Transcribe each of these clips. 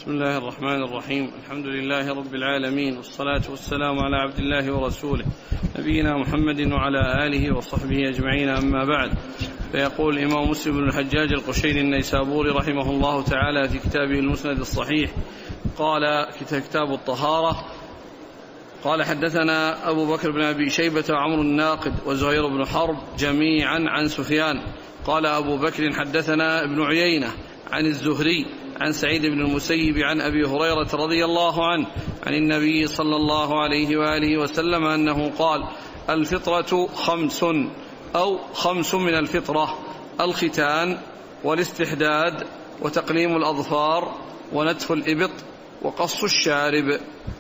بسم الله الرحمن الرحيم. الحمد لله رب العالمين، والصلاة والسلام على عبد الله ورسوله نبينا محمد وعلى آله وصحبه أجمعين، أما بعد. فيقول الإمام مسلم بن الحجاج القشيري النيسابوري رحمه الله تعالى في كتابه المسند الصحيح، قال كتاب الطهارة: قال حدثنا أبو بكر بن أبي شيبة وعمر الناقد وزهير بن حرب جميعا عن سفيان. قال أبو بكر حدثنا ابن عيينة عن الزهري عن سعيد بن المسيب عن أبي هريرة رضي الله عنه عن النبي صلى الله عليه وآله وسلم أنه قال: الفطرة خمس أو خمس من الفطرة: الختان والاستحداد وتقليم الأظفار ونتف الإبط وقص الشارب.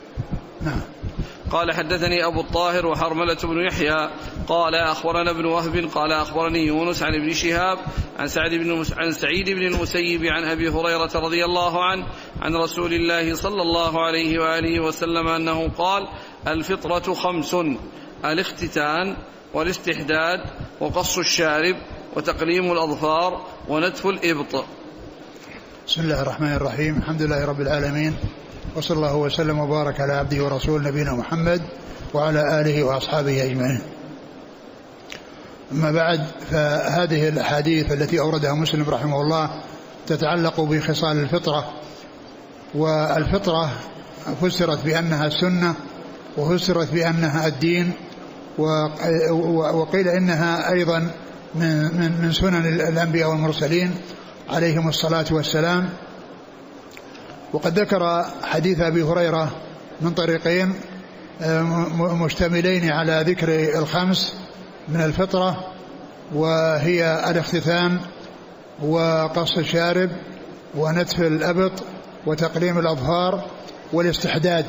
قال حدثني أبو الطاهر وحرملة بن يحيى قال أخبرنا ابن وهب قال أخبرني يونس عن ابن شهاب عن سعيد بن المسيب عن أبي هريرة رضي الله عنه عن رسول الله صلى الله عليه وآله وسلم أنه قال: الفطرة خمس: الاختتان والاستحداد وقص الشارب وتقليم الأظفار ونتف الإبط. بسم الله الرحمن الرحيم. الحمد لله رب العالمين، وصلى الله وسلم وبارك على عبده ورسوله نبينا محمد وعلى آله وأصحابه أجمعين. أما بعد، فهذه الأحاديث التي أوردها مسلم رحمه الله تتعلق بخصال الفطرة. والفطرة فسرت بأنها السنة، وفسرت بأنها الدين، وقيل إنها أيضا من سنن الأنبياء والمرسلين عليهم الصلاة والسلام. وقد ذكر حديث أبي هريرة من طريقين مشتملين على ذكر الخمس من الفطرة، وهي الاختتان وقص الشارب ونتف الأبط وتقليم الأظفار والاستحداد.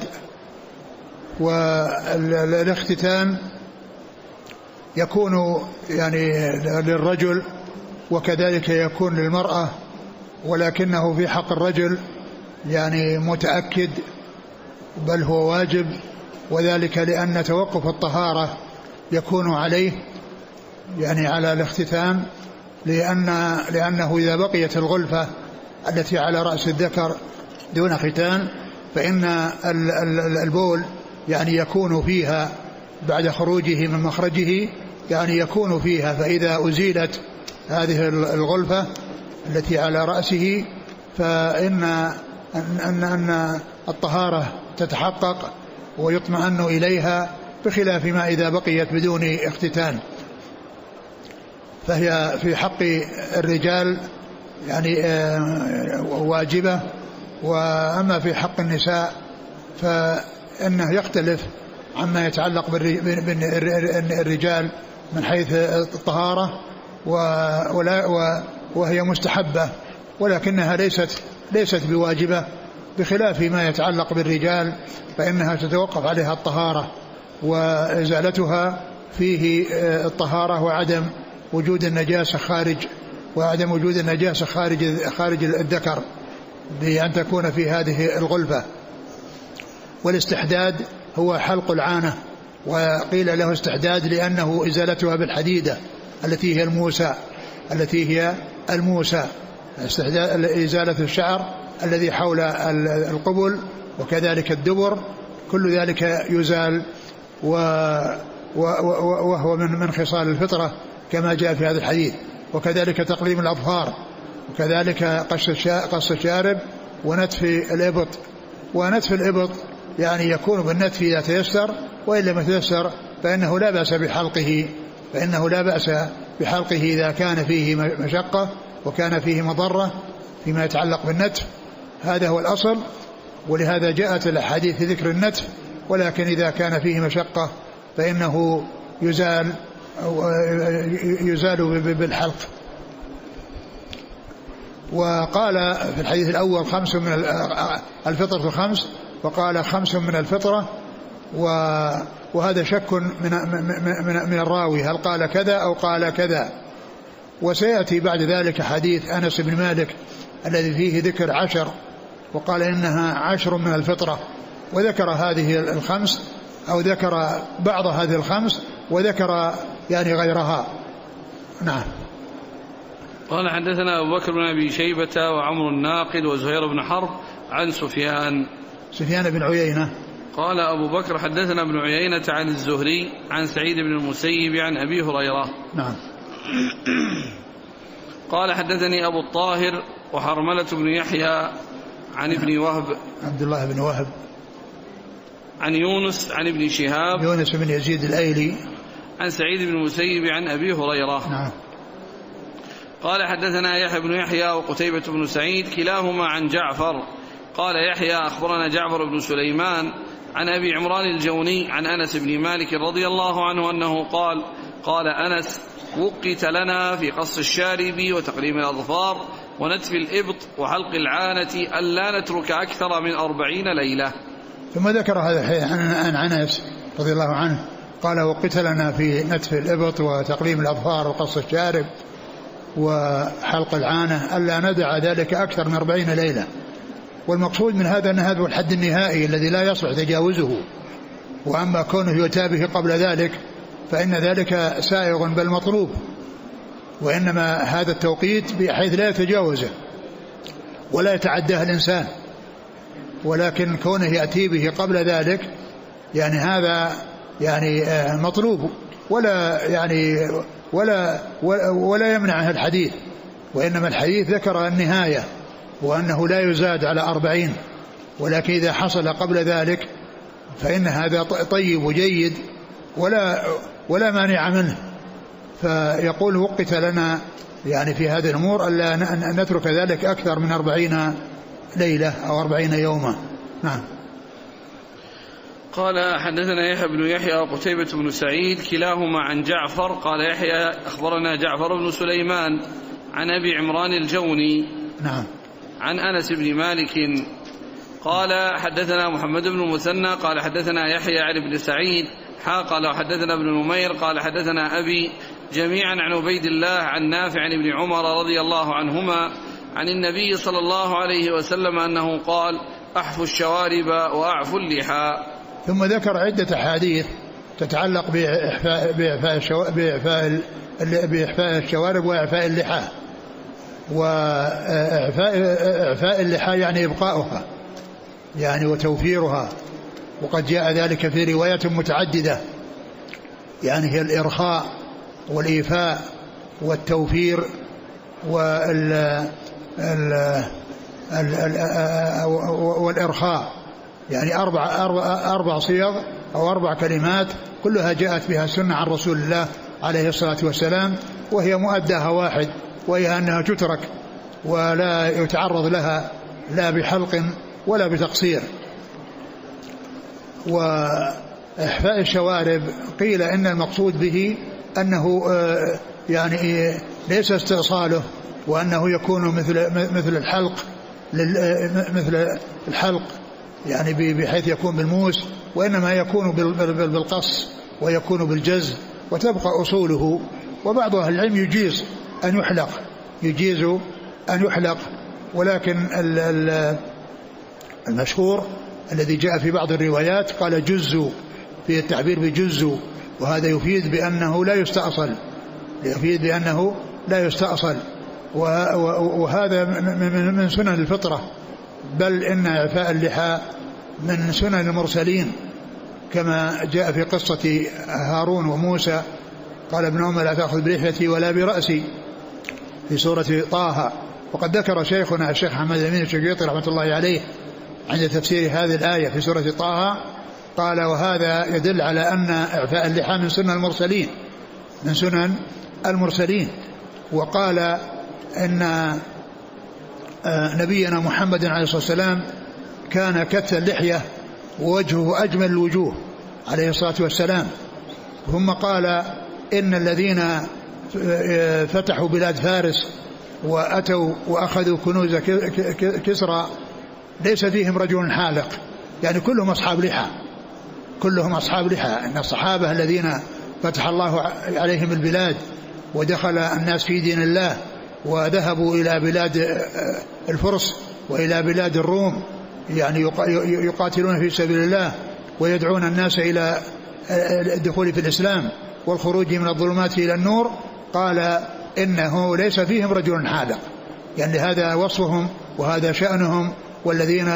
والاختتان يكون يعني للرجل وكذلك يكون للمرأة، ولكنه في حق الرجل يعني متأكد، بل هو واجب، وذلك لأن توقف الطهارة يكون عليه، يعني على الاختتان، لأنه إذا بقيت الغلفة التي على رأس الذكر دون ختان فإن البول يعني يكون فيها بعد خروجه من مخرجه، يعني يكون فيها، فإذا أزيلت هذه الغلفة التي على رأسه فإن أن الطهارة تتحقق ويطمئن إليها، بخلاف ما إذا بقيت بدون اختتان، فهي في حق الرجال يعني واجبة. وأما في حق النساء فإنه يختلف عما يتعلق بالرجال من حيث الطهارة، وهي مستحبة ولكنها ليست بواجبة، بخلاف ما يتعلق بالرجال فإنها تتوقف عليها الطهارة، وإزالتها فيه الطهارة وعدم وجود النجاسة خارج الذكر بأن تكون في هذه الغلفة. والاستحداد هو حلق العانة، وقيل له استحداد لأنه إزالتها بالحديدة التي هي الموسى، إزالة الشعر الذي حول القبل وكذلك الدبر، كل ذلك يزال، وهو من خصال الفطرة كما جاء في هذا الحديث. وكذلك تقليم الأظفار، وكذلك قص الشارب ونتف الإبط. ونتف الإبط يعني يكون بالنتف إذا تيسر، وإن لم يتيسر فإنه لا بأس بحلقه إذا كان فيه مشقة وكان فيه مضرة فيما يتعلق بالنتف. هذا هو الأصل، ولهذا جاءت الأحاديث في ذكر النتف، ولكن إذا كان فيه مشقة فإنه يزال بالحلق. وقال في الحديث الأول خمس من الفطرة خمس، وقال خمس من الفطرة، وهذا شك من الراوي هل قال كذا أو قال كذا. وسيأتي بعد ذلك حديث أنس بن مالك الذي فيه ذكر 10، وقال إنها 10 من الفطرة، وذكر هذه الخمس أو ذكر بعض هذه الخمس وذكر يعني غيرها. نعم. قال حدثنا أبو بكر بن أبي شيبة وعمر الناقد وزهير بن حرب عن سفيان بن عيينة قال أبو بكر حدثنا ابن عيينة عن الزهري عن سعيد بن المسيب عن أبي هريرة. نعم. قال حدثني أبو الطاهر وحرملة بن يحيى عن ابن وهب عبد الله بن وهب عن يونس عن ابن شهاب يونس بن يزيد الأيلي عن سعيد بن المسيب عن أبي هريرة. نعم. قال حدثنا يحيى بن يحيى وقتيبة بن سعيد كلاهما عن جعفر. قال يحيى أخبرنا جعفر بن سليمان عن أبي عمران الجوني عن أنس بن مالك رضي الله عنه أنه قال أنس وقت لنا في قص الشارب وتقليم الأظفار ونتف الإبط وحلق العانة ألا نترك أكثر من 40 ليلة. ثم ذكر هذا الحديث عن أنس رضي الله عنه قال وقت لنا في نتف الإبط وتقليم الأظفار وقص الشارب وحلق العانة ألا ندع ذلك أكثر من 40 ليلة. والمقصود من هذا أن هذا هو الحد النهائي الذي لا يصلح تجاوزه، وأما كونه يتابه قبل ذلك فإن ذلك سائغ بل مطلوب، وإنما هذا التوقيت بحيث لا يتجاوزه ولا يتعداه الإنسان، ولكن كونه يأتي به قبل ذلك يعني هذا يعني مطلوب ولا يمنع الحديث، وإنما الحديث ذكر النهاية وأنه لا يزاد على 40، ولكن إذا حصل قبل ذلك فإن هذا طيب وجيد ولا مانع منه. فيقول وقت لنا يعني في هذه الأمور ألا نترك ذلك أكثر من 40 ليلة أو 40 يوما. نعم. قال حدثنا يحيى بن يحيى وقتيبة بن سعيد كلاهما عن جعفر. قال يحيى أخبرنا جعفر بن سليمان عن أبي عمران الجوني نعم عن أنس بن مالك قال حدثنا محمد بن المثنى قال حدثنا يحيى عن ابن سعيد قال وحدثنا ابن نمير قال حدثنا أبي جميعا عن عبيد الله عن نافع عن ابن عمر رضي الله عنهما عن النبي صلى الله عليه وسلم أنه قال أحفوا الشوارب وأعفوا اللحى. ثم ذكر عدة أحاديث تتعلق بإحفاء الشوارب وإعفاء اللحى. وإعفاء اللحى يعني إبقاؤها يعني وتوفيرها، وقد جاء ذلك في روايات متعددة، يعني هي الإرخاء والإيفاء والتوفير والإرخاء، يعني أربع صيغ أو 4 كلمات كلها جاءت بها السنة عن رسول الله عليه الصلاة والسلام، وهي مؤداها واحد، وهي أنها تترك ولا يتعرض لها لا بحلق ولا بتقصير. وإحفاء الشوارب قيل إن المقصود به أنه يعني ليس استئصاله، وأنه يكون مثل الحلق يعني بحيث يكون بالموس، وإنما يكون بالقص ويكون بالجز وتبقى أصوله. وبعض أهل العلم يجيز أن يحلق، ولكن المشهور الذي جاء في بعض الروايات قال جزوا، في التعبير بجزوا، وهذا يفيد بأنه لا يستأصل، وهذا من سنن الفطرة، بل إن إعفاء اللحى من سنن المرسلين، كما جاء في قصة هارون وموسى قال ابن عمر لا تأخذ بلحيتي ولا برأسي في سورة طه. وقد ذكر شيخنا الشيخ محمد الأمين الشنقيطي رحمة الله عليه عند تفسير هذه الآية في سورة طه قال وهذا يدل على أن إعفاء اللحى من سنن المرسلين. وقال إن نبينا محمد عليه الصلاة والسلام كان كث اللحية ووجهه أجمل الوجوه عليه الصلاة والسلام. ثم قال إن الذين فتحوا بلاد فارس وأتوا وأخذوا كنوز كسرى ليس فيهم رجل حالق، يعني كلهم أصحاب لحى. إن الصحابة الذين فتح الله عليهم البلاد ودخل الناس في دين الله وذهبوا إلى بلاد الفرس وإلى بلاد الروم، يعني يقاتلون في سبيل الله ويدعون الناس إلى الدخول في الإسلام والخروج من الظلمات إلى النور، قال إنه ليس فيهم رجل حالق، يعني هذا وصفهم وهذا شأنهم والذين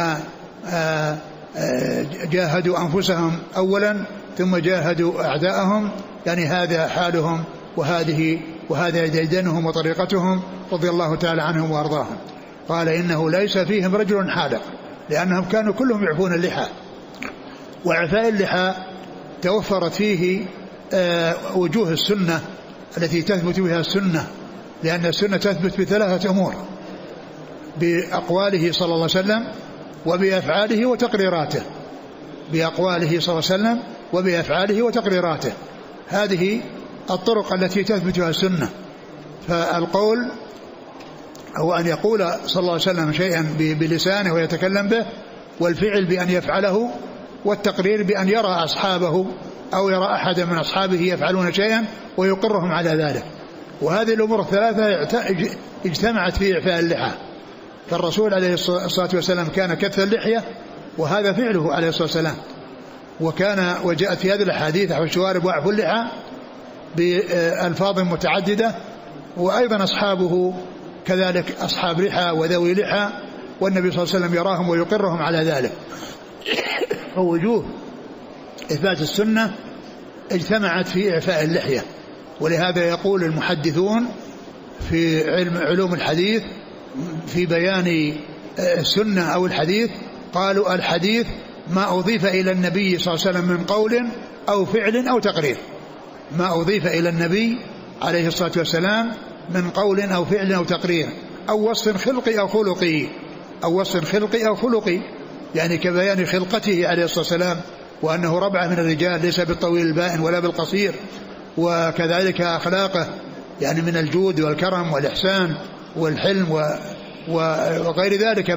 جاهدوا أنفسهم أولا ثم جاهدوا أعداءهم، يعني هذا حالهم وهذا ديدنهم وطريقتهم رضي الله تعالى عنهم وأرضاهم. قال إنه ليس فيهم رجل حالق، لأنهم كانوا كلهم يعفون اللحى، وإعفاء اللحى توفرت فيه وجوه السنة التي تثبت بها السنة، لأن السنة تثبت بثلاثة أمور: بأقواله صلى الله عليه وسلم وبأفعاله وتقريراته، بأقواله صلى الله عليه وسلم وبأفعاله وتقريراته. هذه الطرق التي تثبت بها السنة. فالقول هو أن يقول صلى الله عليه وسلم شيئا بلسانه ويتكلم به، والفعل بأن يفعله، والتقرير بأن يرى أصحابه أو يرى أحد من أصحابه يفعلون شيئا ويقرهم على ذلك. وهذه الأمور الثلاثة اجتمعت في إعفاء اللحى. فالرسول عليه الصلاة والسلام كان كث اللحية، وهذا فعله عليه الصلاة والسلام، وجاءت في هذه الأحاديث أحفوا الشوارب وأعفوا اللحى بألفاظ متعددة، وأيضا أصحابه كذلك أصحاب لحى وذوي لحى، والنبي صلى الله عليه وسلم يراهم ويقرهم على ذلك. فوجوه إثبات السنة اجتمعت في إعفاء اللحية. ولهذا يقول المحدثون في علوم الحديث في بيان السنة أو الحديث، قالوا الحديث ما أضيف إلى النبي صلى الله عليه وسلم من قول أو فعل أو تقرير، ما أضيف إلى النبي عليه الصلاة والسلام من قول أو فعل أو تقرير أو وصف خلقي أو خلقي، أو وصف خلقي أو خلقي، يعني كبيان خلقته عليه الصلاة والسلام، وأنه ربعة من الرجال ليس بالطويل البائن ولا بالقصير، وكذلك أخلاقه يعني من الجود والكرم والإحسان والحلم وغير ذلك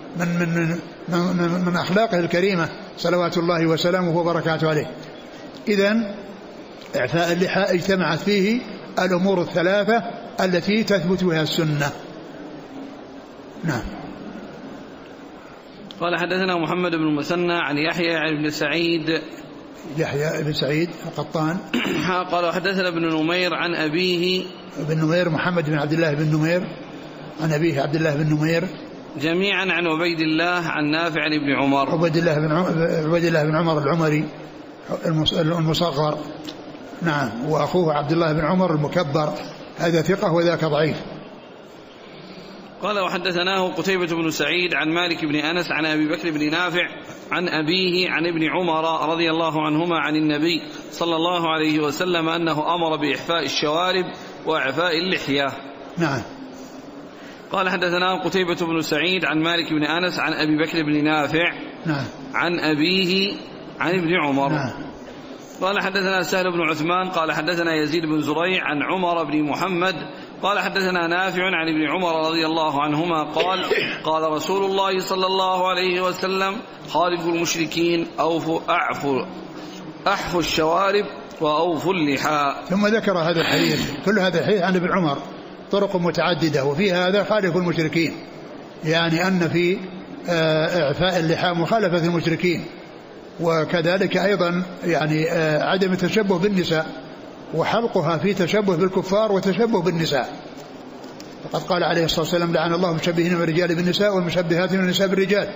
من أخلاقه الكريمة صلوات الله وسلامه وبركاته عليه. إذن إعفاء اللحى اجتمعت فيه الأمور الثلاثة التي تثبت بها السنة. نعم. قال حدثنا محمد بن المثنى عن يحيى عن ابن سعيد، يحيى بن سعيد القطان قال حدثنا ابن نمير عن أبيه، ابن نمير محمد بن عبد الله بن نمير عن أبيه عبد الله بن نمير، جميعا عن عبيد الله عن نافع عن ابن عمر. عبيد الله بن عمر العمري المصغر، نعم، وأخوه عبد الله بن عمر المكبر، هذا ثقة وذاك ضعيف. قال وحدثناه قتيبة بن سعيد عن مالك بن أنس عن أبي بكر بن نافع عن أبيه عن ابن عمر رضي الله عنهما عن النبي صلى الله عليه وسلم أنه أمر بإحفاء الشوارب وإعفاء اللحية. نعم. قال حدثناه قتيبة بن سعيد عن مالك بن أنس عن أبي بكر بن نافع نعم عن أبيه عن ابن عمر. نعم. قال حدثنا سهل بن عثمان قال حدثنا يزيد بن زريع عن عمر بن محمد قال حدثنا نافع عن ابن عمر رضي الله عنهما قال قال رسول الله صلى الله عليه وسلم خالفوا المشركين أحفوا الشوارب وأوفوا اللحى. ثم ذكر هذا الحديث، كل هذا الحديث عن ابن عمر طرق متعددة، وفي هذا خالفوا المشركين، يعني أن في إعفاء اللحى مخالفة المشركين، وكذلك أيضا يعني عدم التشبه بالنساء، وحلقها في تشبه بالكفار وتشبه بالنساء. فقد قال عليه الصلاة والسلام لعن الله المشبهين من الرجال بالنساء والمشبهات من النساء بالرجال.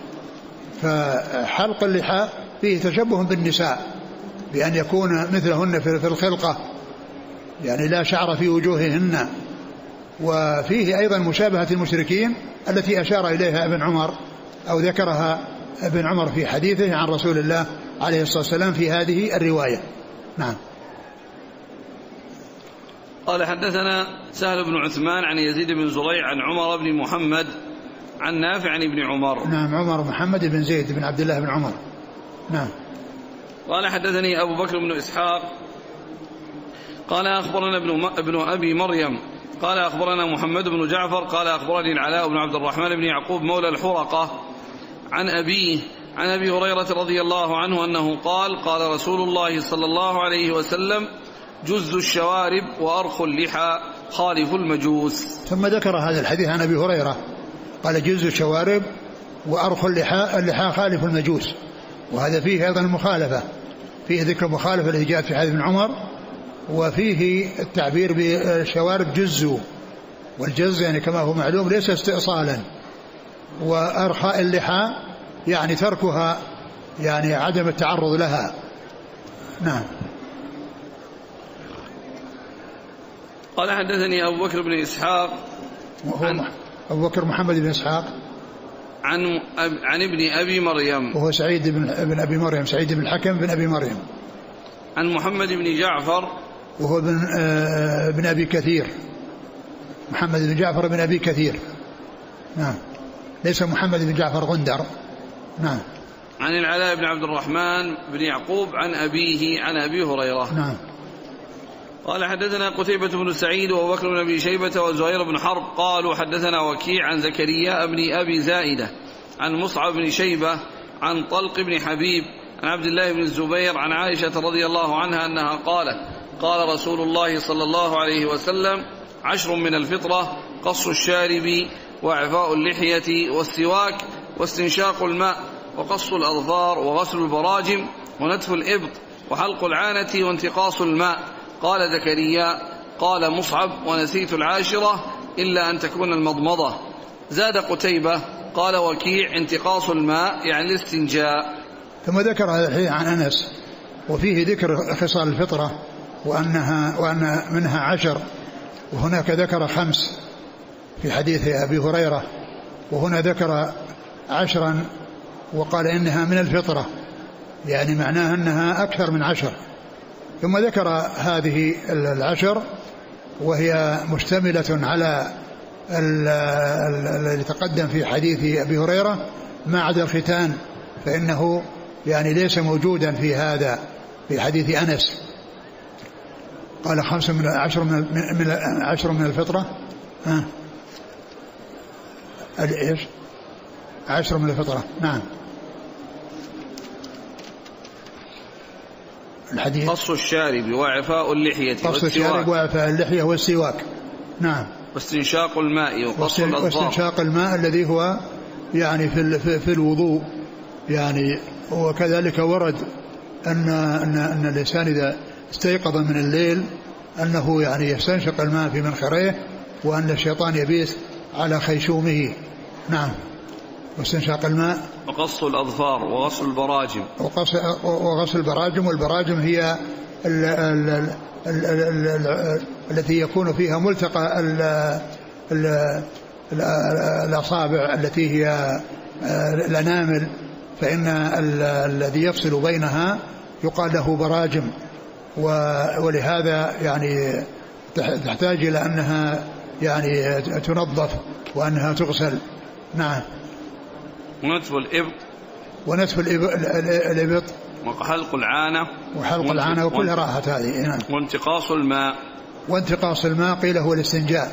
فحلق اللحى فيه تشبه بالنساء بأن يكون مثلهن في الخلقة، يعني لا شعر في وجوههن، وفيه أيضا مشابهة المشركين التي أشار إليها ابن عمر أو ذكرها ابن عمر في حديثه عن رسول الله عليه الصلاة والسلام في هذه الرواية. نعم. قال حدثنا سهل بن عثمان عن يزيد بن زريع عن عمر بن محمد عن نافع عن ابن عمر. نعم، عمر محمد بن زيد بن عبد الله بن عمر. نعم. قال حدثني أبو بكر بن إسحاق قال أخبرنا ابن أبي مريم قال أخبرنا محمد بن جعفر قال أخبرني العلاء بن عبد الرحمن بن يعقوب مولى الحرقة عن أبيه عن أبي هريرة رضي الله عنه أنه قال قال رسول الله صلى الله عليه وسلم جز الشوارب وأرخ اللحى خالف المجوس. ثم ذكر هذا الحديث عن أبي هريرة قال جز الشوارب وأرخ اللحى خالف المجوس، وهذا فيه أيضا المخالفة، فيه ذكر مخالفة التي جاءت في حديث ابن عمر، وفيه التعبير بالشوارب جزوا، والجز يعني كما هو معلوم ليس استئصالا، وأرخاء اللحى يعني تركها، يعني عدم التعرض لها. نعم. قال حدثني أبو بكر بن إسحاق أبو بكر محمد بن إسحاق عن ابن أبي مريم وهو سعيد بن أبي مريم، سعيد بن الحكم بن أبي مريم. عن محمد بن جعفر وهو بن أبي كثير، محمد بن جعفر بن أبي كثير. نعم، ليس محمد بن جعفر غندر. نعم. عن العلاء بن عبد الرحمن بن يعقوب عن أبيه عن أبي هريرة. نعم. قال حدثنا قتيبة بن سعيد وأبو بكر بن أبي شيبة وزهير بن حرب قالوا حدثنا وكيع عن زكريا بن أبي زائدة عن مصعب بن شيبة عن طلق بن حبيب عن عبد الله بن الزبير عن عائشة رضي الله عنها أنها قالت قال رسول الله صلى الله عليه وسلم 10 من الفطرة: قص الشارب وإعفاء اللحية والسواك واستنشاق الماء وقص الأظفار وغسل البراجم ونتف الإبط وحلق العانة وانتقاص الماء. قال زكريا: قال مصعب: ونسيت 10 إلا أن تكون المضمضة. زاد قتيبة: قال وكيع: انتقاص الماء يعني الاستنجاء. ثم ذكر هذا الحديث عن أنس وفيه ذكر خصال الفطرة وأن منها 10، وهناك ذكر 5 في حديث أبي هريرة، وهنا ذكر 10 وقال إنها من الفطرة، يعني معناها أنها أكثر من 10. ثم ذكر هذه 10 وهي مشتملة على الذي تقدم في حديث أبي هريرة ما عدا الختان، فإنه يعني ليس موجودا في هذا في حديث أنس. قال 5 من 10 من الفطرة. إيش 10 من الفطرة؟ نعم. الحديث قص الشارب وإعفاء اللحية قص الشارب وإعفاء اللحية والسواك. نعم. واستنشاق الماء وقص الأظفار. واستنشاق الماء الذي هو يعني في الوضوء يعني. وكذلك ورد أن الإنسان إذا استيقظ من الليل أنه يعني يستنشق الماء في منخريه، وأن الشيطان يبيت على خيشومه. نعم. واستنشاق الماء وقص الأظفار وغسل البراجم. وغسل البراجم، والبراجم هي التي يكون فيها ملتقى الأصابع التي هي الأنامل، فإن الذي يفصل بينها يقال له براجم، ولهذا يعني تحتاج إلى أنها يعني تنظف وأنها تغسل. نعم. ونتف الإبط وحلق العانة وكلها راحت هذه. نعم. وانتقاص الماء قيل هو الاستنجاء.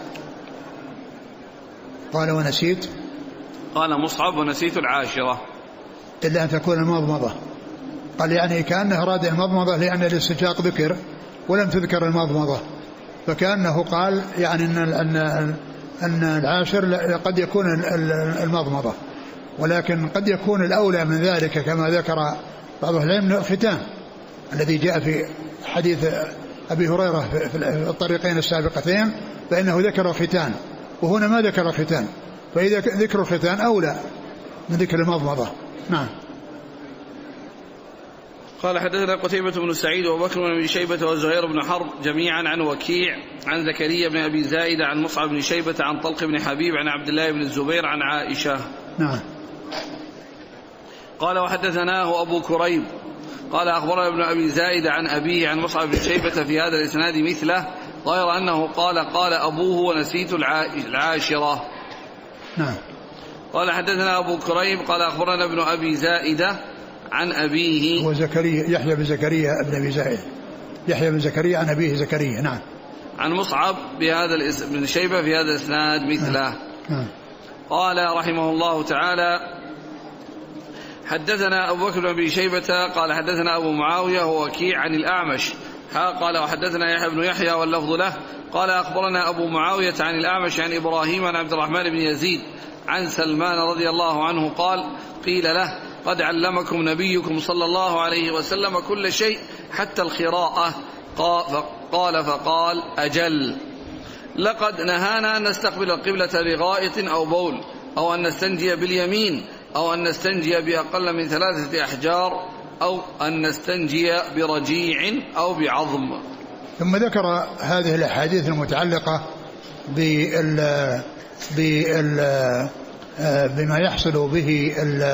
قال ونسيت، قال مصعب: ونسيت 10 إلا أن تكون المضمضة. قال يعني كأنه أراد المضمضة لأن الاستنشاق ذكر ولم تذكر المضمضة، فكأنه قال يعني أن 10 قد يكون المضمضة، ولكن قد يكون الأولى من ذلك كما ذكر بعض العلم الختان الذي جاء في حديث أبي هريرة في الطريقين السابقتين، فإنه ذكر الختان وهنا ما ذكر الختان، فإذا ذكر الختان أولى من ذكر المضمضة. نعم. قال حدثنا قتيبة بن سعيد وبكر بن أبي شيبة وزهير بن حرب جميعا عن وكيع عن زكريا بن أبي زائدة عن مصعب بن شيبة عن طلق بن حبيب عن عبد الله بن الزبير عن عائشة. نعم. قال وحدثناه أبو كريب قال أخبرنا ابن أبي زائدة عن أبيه عن مصعب بن شيبة في هذا الإسناد مثله، غير أنه قال أبوه: ونسيت 10. نعم. قال حدثنا أبو كريب قال أخبرنا ابن أبي زائدة عن أبيه وزكريا يحيى بن زكريا ابن أبي زائدة، يحيى بن زكريا عن أبيه زكريا. نعم. عن مصعب بن شيبة في هذا الإسناد مثله. نعم. قال رحمه الله تعالى: حدثنا أبو بكر بن أبي شيبة قال حدثنا أبو معاوية ووكيع عن الأعمش قال وحدثنا يحيى بن يحيى واللفظ له قال أخبرنا أبو معاوية عن الأعمش عن إبراهيم عن عبد الرحمن بن يزيد عن سلمان رضي الله عنه قال: قيل له: قد علمكم نبيكم صلى الله عليه وسلم كل شيء حتى الخراءة. فقال: أجل، لقد نهانا أن نستقبل القبلة بغائط أو بول، أو أن نستنجي باليمين، أو أن نستنجي بأقل من 3 أحجار، أو أن نستنجي برجيع أو بعظم. ثم ذكر هذه الأحاديث المتعلقة بما يحصل به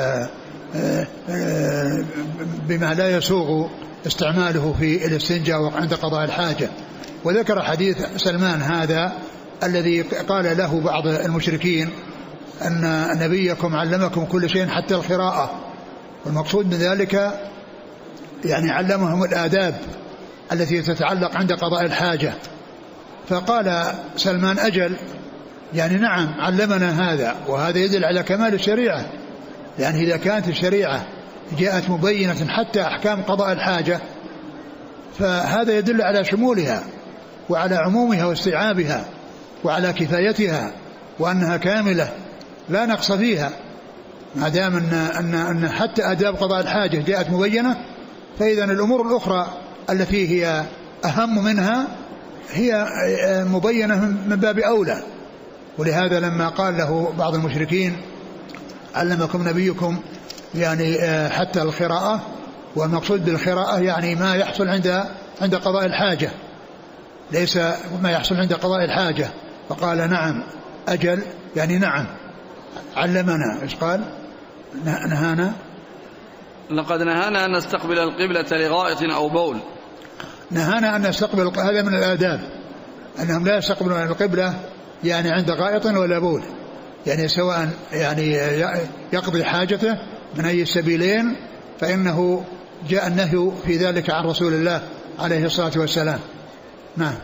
بما لا يسوغ استعماله في الاستنجاء عند قضاء الحاجة. وذكر حديث سلمان هذا الذي قال له بعض المشركين أن نبيكم علمكم كل شيء حتى القراءة، والمقصود من ذلك يعني علمهم الآداب التي تتعلق عند قضاء الحاجة. فقال سلمان أجل، يعني نعم علمنا هذا، وهذا يدل على كمال الشريعة، يعني إذا كانت الشريعة جاءت مبينة حتى أحكام قضاء الحاجة فهذا يدل على شمولها وعلى عمومها واستيعابها وعلى كفايتها وأنها كاملة لا نقص فيها. ما دام أن حتى آداب قضاء الحاجة جاءت مبينة، فإذا الأمور الأخرى التي هي أهم منها هي مبينة من باب أولى. ولهذا لما قال له بعض المشركين علمكم نبيكم يعني حتى القراءة، والمقصود بالقراءة يعني ما يحصل عند قضاء الحاجة، ليس ما يحصل عند قضاء الحاجة. فقال نعم أجل، يعني نعم علمنا. إيش قال؟ نهانا، لقد نهانا أن نستقبل القبلة لغائط أو بول. نهانا أن نستقبل، هذا من الآداب أنهم لا يستقبلون القبلة يعني عند غائط ولا بول، يعني سواء يعني يقضي حاجته من أي السبيلين فإنه جاء النهي في ذلك عن رسول الله عليه الصلاة والسلام. نعم،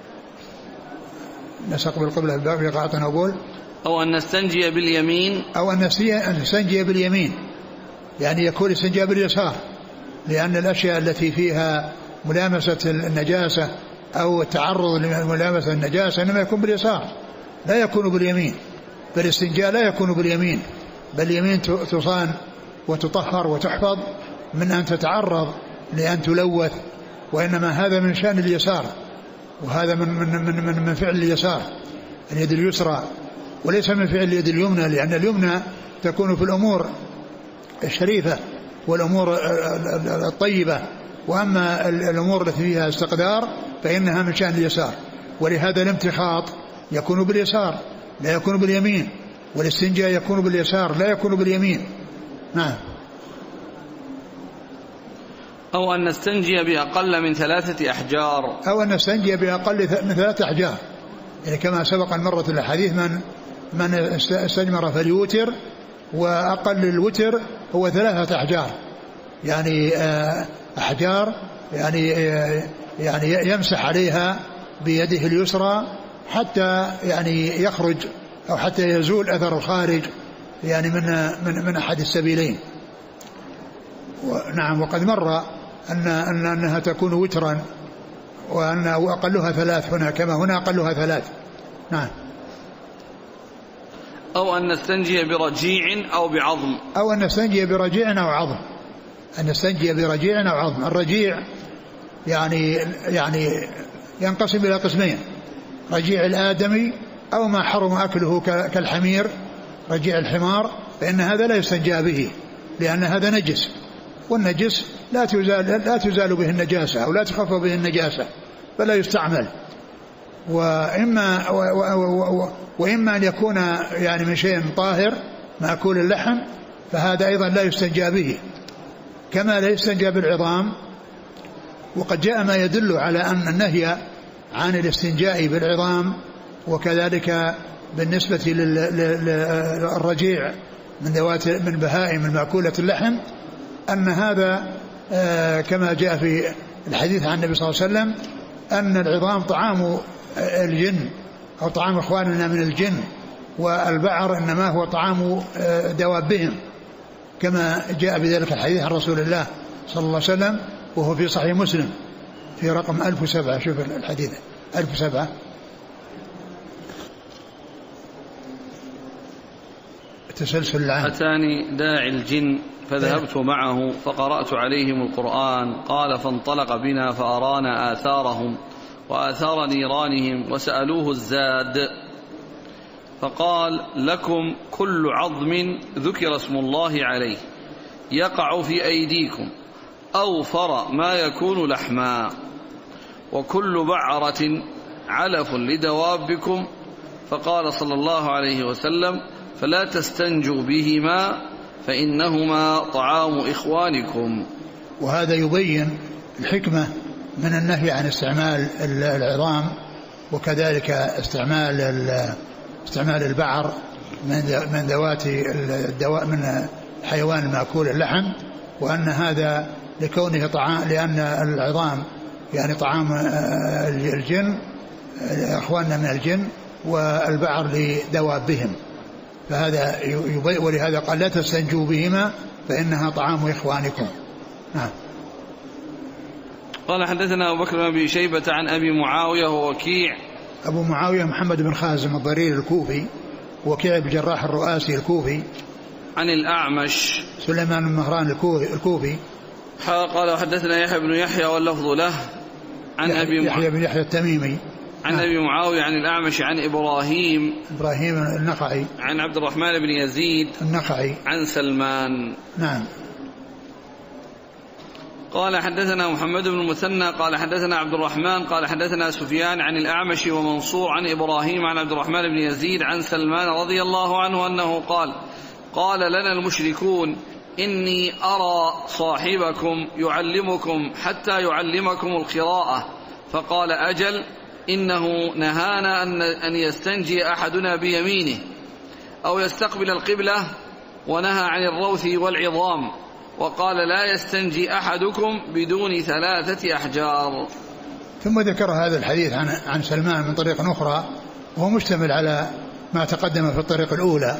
نستقبل القبلة في غائط أو بول، أو أن نستنجي باليمين، أو أن نستنجي باليمين، يعني يكون الاستنجاء باليسار، لأن الأشياء التي فيها ملامسة النجاسة أو التعرض لملامسة النجاسة إنما يكون باليسار لا يكون باليمين. فالاستنجاء لا يكون باليمين، بل اليمين تصان وتطهر وتحفظ من أن تتعرض لأن تلوث، وإنما هذا من شأن اليسار، وهذا من فعل اليسار اليد اليسرى، وليس من فعل اليد اليمنى، لأن اليمنى تكون في الأمور الشريفة والأمور الطيبة، وأما الأمور التي فيها استقدار فإنها من شأن اليسار. ولهذا الامتخاط يكون باليسار لا يكون باليمين، والاستنجاء يكون باليسار لا يكون باليمين. نعم. أو أن نستنجي بأقل من 3 أحجار، أو أن نستنجي بأقل من 3 أحجار، يعني كما سبق أن مرت الحديث من استجمر فليوتر، وأقل الوتر هو 3 أحجار، يعني أحجار يعني يمسح عليها بيده اليسرى حتى يعني يخرج أو حتى يزول أثر الخارج يعني من أحد السبيلين. نعم. وقد مر أنها تكون وترا، وأن أقلها 3 هنا كما هنا أقلها 3. نعم. أو أن نستنجي برجيع أو بعظم، أو أن نستنجي برجيع أو عظم، أن نستنجي برجيع أو عظم. الرجيع يعني ينقسم إلى قسمين: رجيع الآدمي أو ما حرم أكله كالحمير، رجيع الحمار، فإن هذا لا يستنجى به لأن هذا نجس، والنجس لا تزال به النجاسة أو لا تخف به النجاسة فلا يستعمل. وإما أن يكون يعني من شيء طاهر مأكول اللحم فهذا أيضا لا يستنجى به، كما لا يستنجى بالعظام. وقد جاء ما يدل على أن النهي عن الاستنجاء بالعظام وكذلك بالنسبة للرجيع من بهائم المأكولة اللحم، أن هذا كما جاء في الحديث عن النبي صلى الله عليه وسلم أن العظام طعام الجن أو طعام إخواننا من الجن، والبعر إنما هو طعام دوابهم، كما جاء بذلك الحديث عن رسول الله صلى الله عليه وسلم، وهو في صحيح مسلم في رقم 1007. شوف الحديث 1007. تسلسل العام. أتاني داعي الجن فذهبت معه فقرأت عليهم القرآن، قال فانطلق بنا فأرانا آثارهم وآثار نيرانهم وسألوه الزاد، فقال: لكم كل عظم ذكر اسم الله عليه يقع في أيديكم أوفر ما يكون لحما، وكل بعرة علف لدوابكم. فقال صلى الله عليه وسلم: فلا تستنجوا بهما فإنهما طعام إخوانكم. وهذا يبين الحكمة من النهي عن استعمال العظام، وكذلك استعمال البعر من ذوات الدواء من حيوان المأكول اللحم، وأن هذا لكونه طعام، لأن العظام يعني طعام الجن، أخواننا من الجن، والبعر لدوابهم، فهذا ولهذا قال: لا تستنجوا بهما فإنها طعام إخوانكم. نعم. قال: حدثنا أبو بكر بن أبي شيبة عن أبي معاوية ووكيع. أبو معاوية محمد بن خازم الضرير الكوفي، وكيع بن جراح الرؤاسي الكوفي. عن الأعمش سليمان بن مهران الكوفي. قال: حدثنا يحيى بن يحيى واللفظ له عن يحيى بن يحيى التميمي عن أبي معاوية عن الأعمش عن إبراهيم النخعي عن عبد الرحمن بن يزيد النخعي عن سلمان. نعم. قال: حدثنا محمد بن المثنى قال: حدثنا عبد الرحمن قال: حدثنا سفيان عن الأعمش ومنصور عن إبراهيم عن عبد الرحمن بن يزيد عن سلمان رضي الله عنه أنه قال لنا المشركون: إني أرى صاحبكم يعلمكم حتى يعلمكم القراءة. فقال: أجل، إنه نهانا أن يستنجي أحدنا بيمينه أو يستقبل القبلة، ونهى عن الروث والعظام، وقال: لا يستنجي أحدكم بدون 3 أحجار. ثم ذكر هذا الحديث عن سلمان من طريق أخرى، وهو مشتمل على ما تقدم في الطريق الأولى.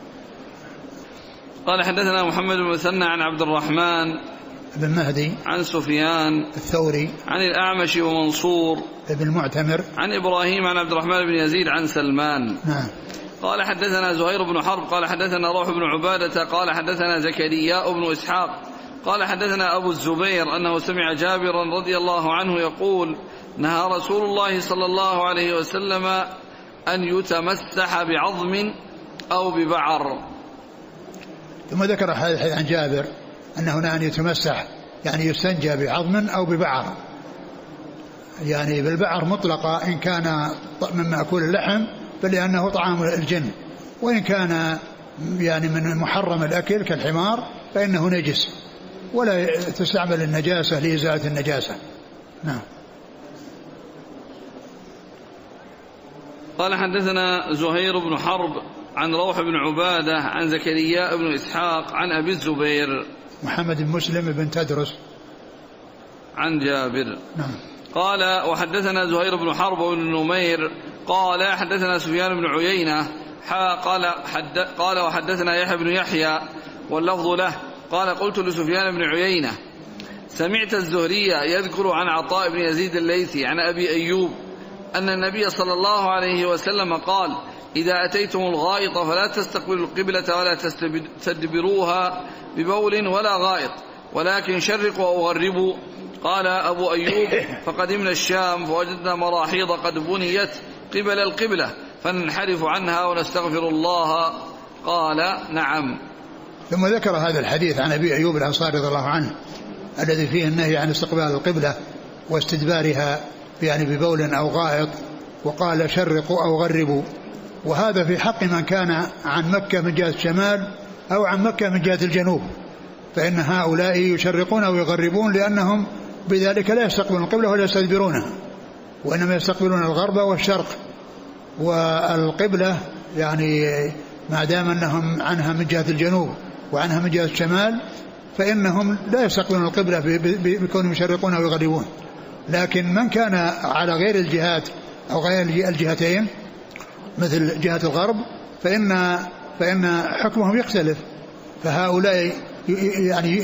قال: حدثنا محمد بن المثنى عن عبد الرحمن بن مهدي عن سفيان الثوري عن الأعمش ومنصور بن المعتمر عن إبراهيم عن عبد الرحمن بن يزيد عن سلمان. نعم. قال: حدثنا زهير بن حرب قال: حدثنا روح بن عبادة قال: حدثنا زكريا بن إسحاق قال: حدثنا أبو الزبير أنه سمع جابرا رضي الله عنه يقول: نهى رسول الله صلى الله عليه وسلم أن يتمسح بعظم أو ببعر. ثم ذكر هذا الحديث عن جابر أنه نهى أن يتمسح، يعني يستنجى بعظم أو ببعر، يعني بالبعر مطلقة إن كان من مأكول اللحم فلأنه طعام الجن، وإن كان يعني من محرم الأكل كالحمار فإنه نجس، ولا تستعمل النجاسة لإزالة النجاسة. نعم. قال: حدثنا زهير بن حرب عن روح بن عبادة عن زكريا بن إسحاق عن أبي الزبير محمد بن مسلم بن تدرس عن جابر. نعم. قال: وحدثنا زهير بن حرب بن نمير قال: حدثنا سفيان بن عيينة قال: وحدثنا يحيى بن يحيى واللفظ له قال: قلت لسفيان بن عيينة: سمعت الزهري يذكر عن عطاء بن يزيد الليثي عن أبي أيوب أن النبي صلى الله عليه وسلم قال: إذا أتيتم الغائط فلا تستقبلوا القبلة ولا تستدبروها ببول ولا غائط، ولكن شرقوا أو غربوا. قال أبو أيوب: فقدمنا الشام فوجدنا مراحيض قد بنيت قبل القبلة فننحرف عنها ونستغفر الله. قال: نعم. ثم ذكر هذا الحديث عن أبي أيوب الأنصاري رضي الله عنه الذي فيه النهي عن استقبال القبلة واستدبارها يعني ببول أو غائط، وقال: شرقوا أو غربوا. وهذا في حق من كان عن مكة من جهة الشمال أو عن مكة من جهة الجنوب، فإن هؤلاء يشرقون أو يغربون لأنهم بذلك لا يستقبلون القبلة ولا يستدبرونها، وإنما يستقبلون الغرب والشرق. والقبلة يعني ما دام أنهم عنها من جهة الجنوب وعنها من جهة الشمال فإنهم لا يستقبلون القبلة بكونهم يشرقون أو يغربون. لكن من كان على غير الجهات أو غير الجهتين مثل جهة الغرب فإن حكمهم يختلف، فهؤلاء يعني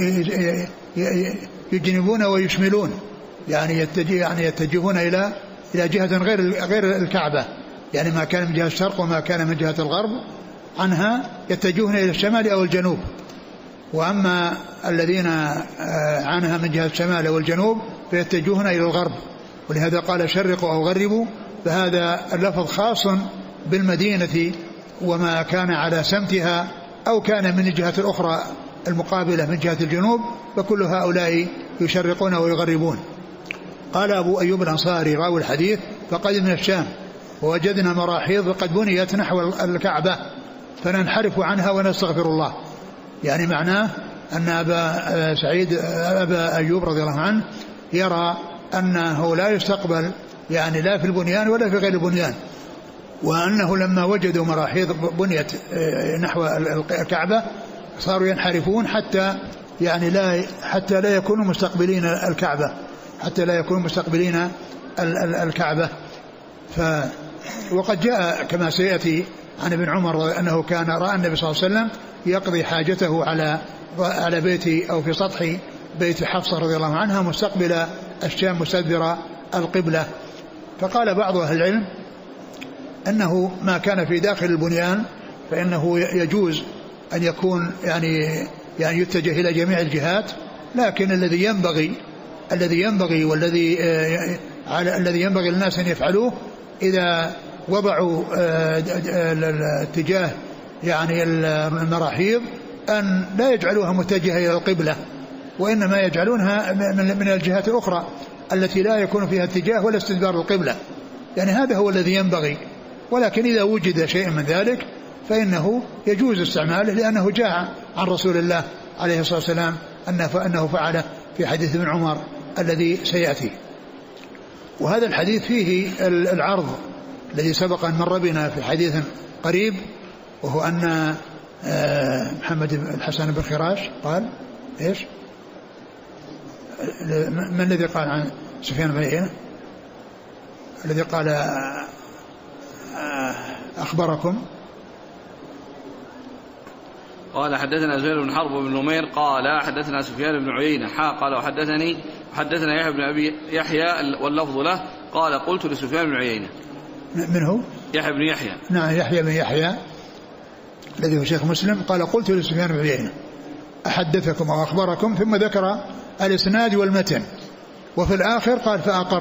يجنبون ويشملون، يعني يتجهون إلى جهة غير الكعبة، يعني ما كان من جهة الشرق وما كان من جهة الغرب عنها يتجهون إلى الشمال أو الجنوب. وأما الذين عنها من جهة الشمال أو الجنوب فيتجهون إلى الغرب، ولهذا قال: شرقوا أو غربوا. فهذا اللفظ خاص بالمدينة وما كان على سمتها أو كان من الجهة الأخرى المقابلة من جهة الجنوب، فكل هؤلاء يشرقون ويغربون. قال أبو أيوب الأنصاري راوي الحديث: فقدمنا الشام ووجدنا مراحيض قد بنيت نحو الكعبة فننحرف عنها ونستغفر الله. يعني معناه أن أبا أيوب رضي الله عنه يرى أنه لا يستقبل يعني لا في البنيان ولا في غير البنيان، وأنه لما وجدوا مراحيض بنيت نحو الكعبة صاروا ينحرفون حتى لا يكونوا مستقبلين الكعبة، الكعبة. وقد جاء كما سيأتي عن ابن عمر أنه كان رأى النبي صلى الله عليه وسلم يقضي حاجته على بيت أو في سطح بيت حفصة رضي الله عنها مستقبل الشام مستدبر القبلة. فقال بعض أهل العلم أنه ما كان في داخل البنيان فإنه يجوز أن يكون يعني يتجه إلى جميع الجهات، لكن الذي ينبغي والذي ينبغي للناس أن يفعلوه إذا وضعوا اتجاه يعني المراحيض أن لا يجعلوها متجهة إلى القبلة، وإنما يجعلونها من الجهات الأخرى التي لا يكون فيها اتجاه ولا استدبار القبلة. يعني هذا هو الذي ينبغي، ولكن إذا وجد شيء من ذلك فإنه يجوز استعماله، لأنه جاء عن رسول الله عليه الصلاة والسلام أنه فعله في حديث ابن عمر الذي سيأتي. وهذا الحديث فيه العرض الذي سبق أن مر بنا في حديث قريب، وهو أن محمد الحسن بن خراش قال إيش؟ من الذي قال عن سفيان بن عيينة الذي قال أخبركم؟ قال حدثنا زهير بن حرب بن نمير قال حدثنا سفيان بن عيينة قال وحدثنا يحيى بن أبي يحيى واللفظ له قال قلت لسفيان بن عيينة. من هو؟ يحيى بن يحيى. نعم، يحيى بن يحيى الذي هو شيخ مسلم. قال قلت لسفيان بن عيينة أحدثكم أو أخبركم، ثم ذكر الإسناد والمتن، وفي الآخر قال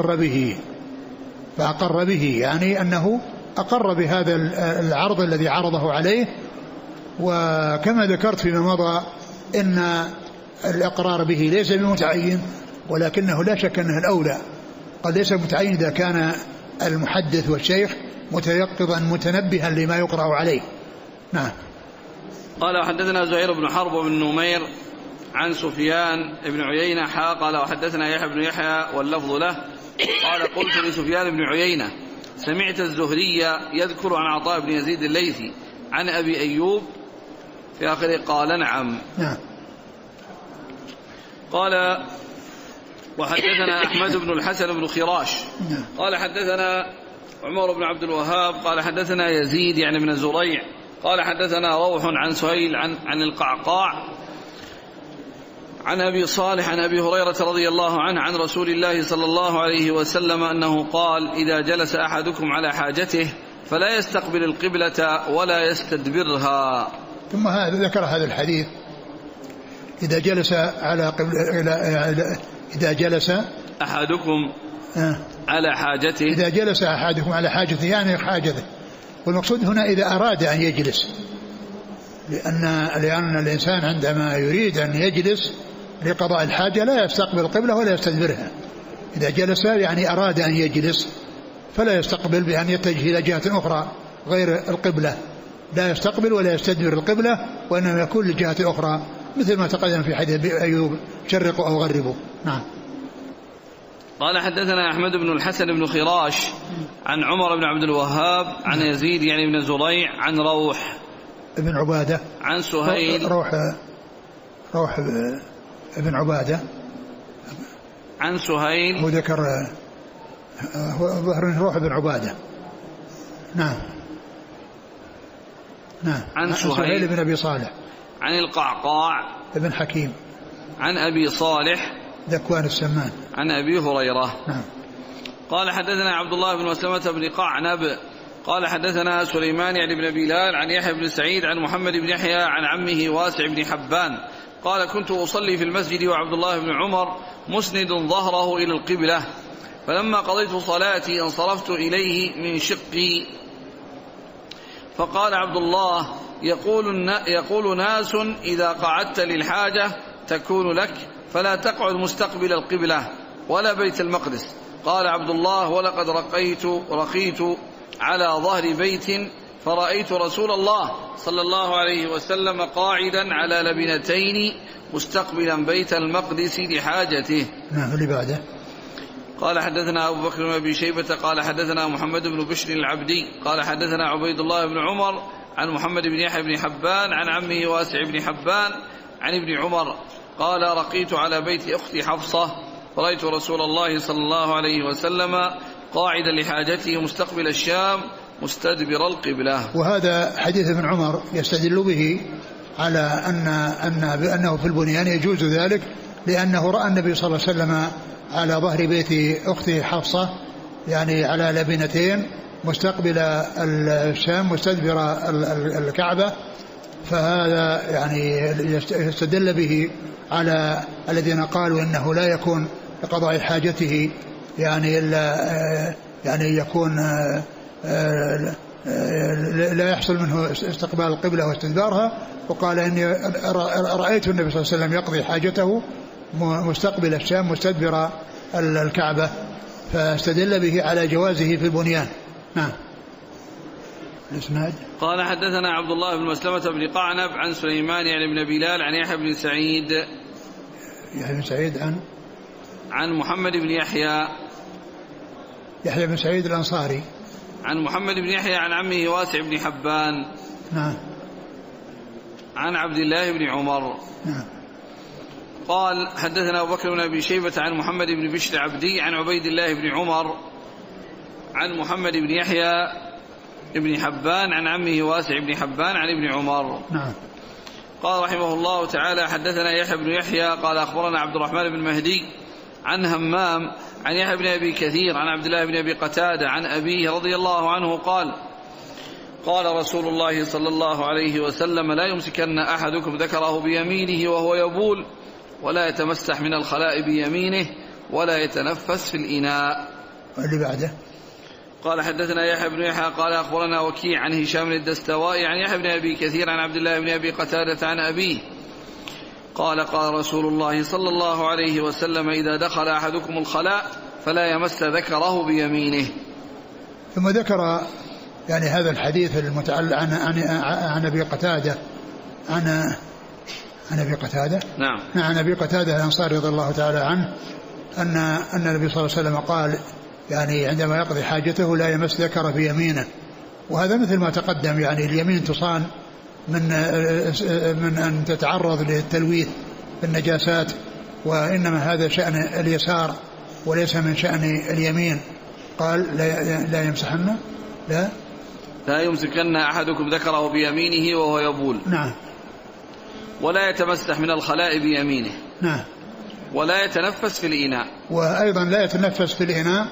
فأقر به يعني أنه أقر بهذا العرض الذي عرضه عليه. وكما ذكرت فيما مضى إن الإقرار به ليس بمتعين، ولكنه لا شك أنه الأولى، قد ليس متعين إذا كان المحدث والشيخ متيقظا متنبها لما يقرأ عليه. نعم. قال حدثنا زهير بن حرب بن نمير عن سفيان بن عيينة قال وحدثنا يحيى بن يحيى واللفظ له قال قلت لسفيان بن عيينة سمعت الزهري يذكر عن عطاء بن يزيد الليثي عن أبي أيوب في آخره قال نعم. قال وحدثنا أحمد بن الحسن بن خراش قال حدثنا عمر بن عبد الوهاب قال حدثنا يزيد يعني من زريع قال حدثنا روح عن سهيل عن القعقاع عن أبي صالح عن أبي هريرة رضي الله عنه عن رسول الله صلى الله عليه وسلم أنه قال إذا جلس أحدكم على حاجته فلا يستقبل القبلة ولا يستدبرها. ثم ذكر هذا الحديث إذا جلس إذا جلس أحدكم على حاجته، إذا جلس أحدكم على حاجته يعني حاجته، والمقصود هنا إذا أراد أن يجلس، لأن الإنسان عندما يريد أن يجلس لقضاء الحاجة لا يستقبل القبلة ولا يستدبرها. إذا جلس يعني أراد أن يجلس فلا يستقبل بأن يتجه إلى جهة أخرى غير القبلة، لا يستقبل ولا يستدبر القبلة، وإنما يكون للجهة الأخرى مثل ما تقدم في حديث أيوب شرقوا أو غربوا. نعم. قال حدثنا أحمد بن الحسن بن خراش عن عمر بن عبد الوهاب عن يزيد يعني بن زريع عن روح ابن عبادة عن سهيل روح ابن عبادة عن سهيل هو ذكر ظهر روح ابن عبادة. نعم عن سهيل بن أبي صالح عن القعقاع ابن حكيم عن أبي صالح ذكوان السمان عن أبي هريرة. نعم. قال حدثنا عبد الله بن مسلمة بن قعنب قال حدثنا سليمان يعني بن بلال عن يحيى بن سعيد عن محمد بن يحيى عن عمه واسع بن حبان قال كنت أصلي في المسجد وعبد الله بن عمر مسند ظهره إلى القبلة، فلما قضيت صلاتي انصرفت إليه من شقي فقال عبد الله: يقول ناس إذا قعدت للحاجة تكون لك فلا تقعد مستقبل القبلة ولا بيت المقدس. قال عبد الله: ولقد رقيت على ظهر بيت فرأيت رسول الله صلى الله عليه وسلم قاعدا على لبنتين مستقبلا بيت المقدس لحاجته. نعم. اللي بعده قال حدثنا أبو بكر بن أبي شيبة قال حدثنا محمد بن بشر العبدي قال حدثنا عبيد الله بن عمر عن محمد بن يحيى بن حبان عن عمه واسع بن حبان عن ابن عمر قال: رقيت على بيت أختي حفصة فرأيت رسول الله صلى الله عليه وسلم قاعدا لحاجته مستقبل الشام مستدبر القبلة. وهذا حديث ابن عمر يستدل به على أنه في البنيان يجوز ذلك، لأنه رأى النبي صلى الله عليه وسلم على ظهر بيت أخته حفصة يعني على لبنتين مستقبل الشام مستدبر الكعبة، فهذا يعني يستدل به على الذين قالوا إنه لا يكون لقضاء حاجته يعني يعني يكون لا يحصل منه استقبال القبلة واستدبارها. وقال: إني رأيت النبي صلى الله عليه وسلم يقضي حاجته مستقبل الشام مستدبر الكعبة، فاستدل به على جوازه في البنيان. نعم. الإسناد قال حدثنا عبد الله بن مسلمة بن قعنب عن سليمان يعني بن بلال عن يحيى بن سعيد عن محمد بن يحيى بن سعيد الأنصاري عن محمد بن يحيى عن عمه واسع بن حبان نعم عن عبد الله بن عمر نعم. قال حدثنا أبو بكر بن أبي شيبة عن محمد بن بشر عبدي عن عبيد الله بن عمر عن محمد بن يحيى بن حبان عن عمه واسع بن حبان عن ابن عمر. نعم. قال رحمه الله تعالى حدثنا يحيى بن يحيى قال أخبرنا عبد الرحمن بن مهدي عن همام عن يحيى بن أبي كثير عن عبد الله بن أبي قتادة عن أبيه رضي الله عنه قال: قال رسول الله صلى الله عليه وسلم: لا يمسكن أحدكم ذكره بيمينه وهو يبول ولا يتمسح من الخلاء بيمينه ولا يتنفس في الإناء. اللي بعده قال حدثنا يحيى بن يحيى قال أخبرنا وكيع عن هشام الدستوائي عن يحيى بن أبي كثير عن عبد الله بن أبي قتادة عن أبيه قال: قال رسول الله صلى الله عليه وسلم: إذا دخل أحدكم الخلاء فلا يمس ذكره بيمينه. ثم ذكر يعني هذا الحديث المتعلق عن أبي قتادة عن أبي قتادة عن أبي قتادة الأنصاري رضي الله تعالى عنه أن النبي صلى الله عليه وسلم قال يعني عندما يقضي حاجته لا يمس ذكره بيمينه. وهذا مثل ما تقدم، يعني اليمين تصان من أن تتعرض للتلويث بالنجاسات، وإنما هذا شأن اليسار وليس من شأن اليمين. قال: لا يمسحن لا يمسكن أحدكم ذكره بيمينه وهو يبول. نعم. ولا يتمسح من الخلاء بيمينه. نعم. ولا يتنفس في الإناء. وأيضا لا يتنفس في الإناء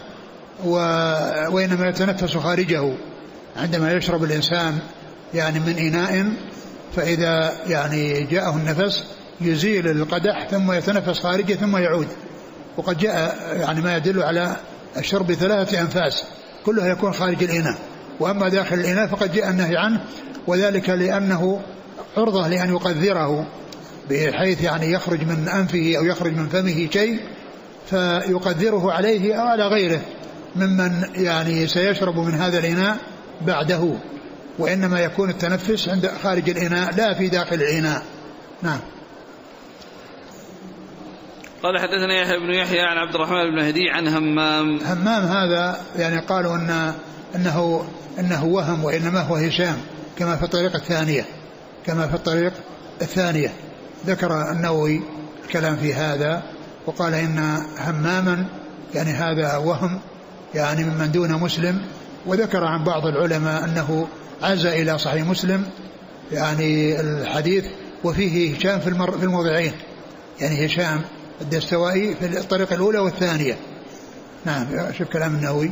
وإنما يتنفس خارجه عندما يشرب الإنسان يعني من إناء، فإذا يعني جاءه النفس يزيل القدح ثم يتنفس خارجه ثم يعود. وقد جاء يعني ما يدل على الشرب 3 أنفاس كلها يكون خارج الإناء، وأما داخل الإناء فقد جاء النهي عنه، وذلك لأنه عرضة لأن يقذره بحيث يعني يخرج من أنفه أو يخرج من فمه شيء فيقذره عليه أو على غيره ممن يعني سيشرب من هذا الإناء بعده، وإنما يكون التنفس عند خارج الإناء لا في داخل الإناء. نعم. قال حدثنا يحيى بن يحيى عن عبد الرحمن بن مهدي عن همام هذا يعني قالوا إنه وهم، وإنما هو هشام كما في الطريق الثانية. ذكر النووي الكلام في هذا وقال إن هماما يعني هذا وهم يعني ممن دون مسلم. وذكر عن بعض العلماء أنه عز إلى صحيح مسلم يعني الحديث وفيه هشام في الموضعين، يعني هشام الدستوائي في الطريقة الأولى والثانية. نعم. شوف كلام النووي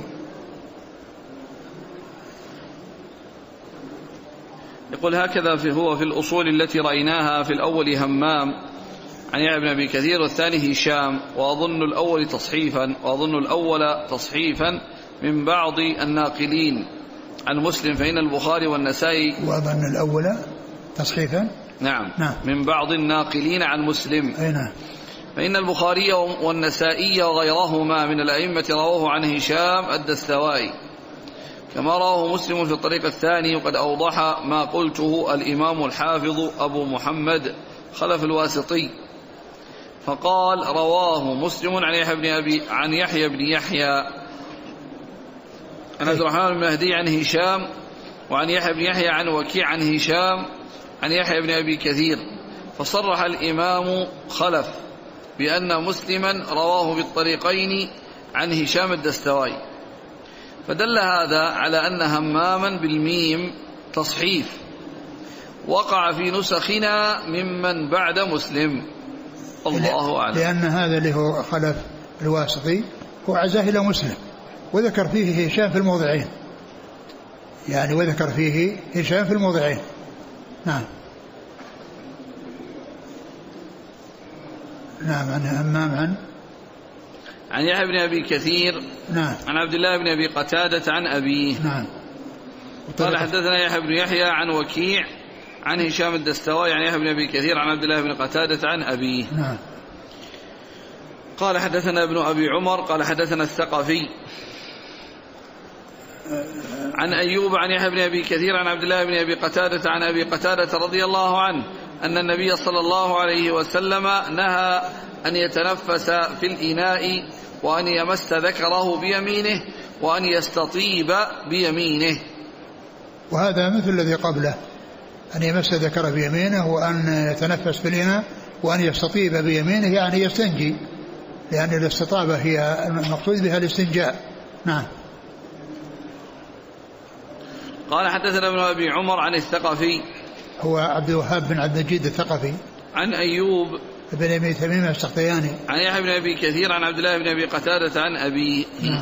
يقول: هكذا هو في الأصول التي رأيناها في الأول همام عن يحيى بن أبي كثير والثاني هشام، وأظن الأول تصحيفا من بعض الناقلين، عن مسلم فإن البخاري والنسائي وأظن الأول تصحيفا نعم من بعض الناقلين عن مسلم نعم فإن البخاري والنسائي وغيرهما من الأئمة رواه عن هشام الدستوائي كما رواه مسلم في الطريق الثاني. وقد أوضح ما قلته الإمام الحافظ أبو محمد خلف الواسطي فقال رواه مسلم عن يحيى بن يحيى عن عبد الرحمن بن مهدي عن هشام وعن يحيى بن يحيى عن وكيع عن هشام عن يحيى بن أبي كثير. فصرح الإمام خلف بأن مسلما رواه بالطريقين عن هشام الدستوائي فدل هذا على أن هماما بالميم تصحيف وقع في نسخنا ممن بعد مسلم الله أعلم. لأن هذا اللي هو خلف الواسطي هو عزاه إلى مسلم وذكر فيه هشام في الموضعين يعني وذكر فيه هشام في الموضعين. نعم عن همام عن يحيى بن أبي كثير نعم عن عبد الله بن أبي قتادة عن أبيه نعم. قال حدثنا يحيى بن يحيى عن وكيع عن هشام الدستوائي عن يحيى بن أبي كثير عن عبد الله بن قتادة عن أبيه نعم. قال حدثنا ابن أبي عمر قال حدثنا الثقفي عن أيوب عن يحيى بن أبي كثير عن عبد الله بن أبي قتادة عن أبي قتادة رضي الله عنه أن النبي صلى الله عليه وسلم نهى أن يتنفس في الإناء وأن يمس ذكره بيمينه وأن يستطيب بيمينه. وهذا مثل الذي قبله أن يمس ذكره بيمينه وأن يتنفس في الإناء وأن يستطيب بيمينه يعني يستنجي لأن الاستطابة هي المقصود بها الاستنجاء. نعم. قال حدثنا ابن أبي عمر عن الثقفي هو عبد الوهاب بن عبد المجيد الثقفي عن أيوب بن أبي تميم السختياني عن يحيى بن أبي كثير عن عبد الله بن أبي قتادة عن أبيه.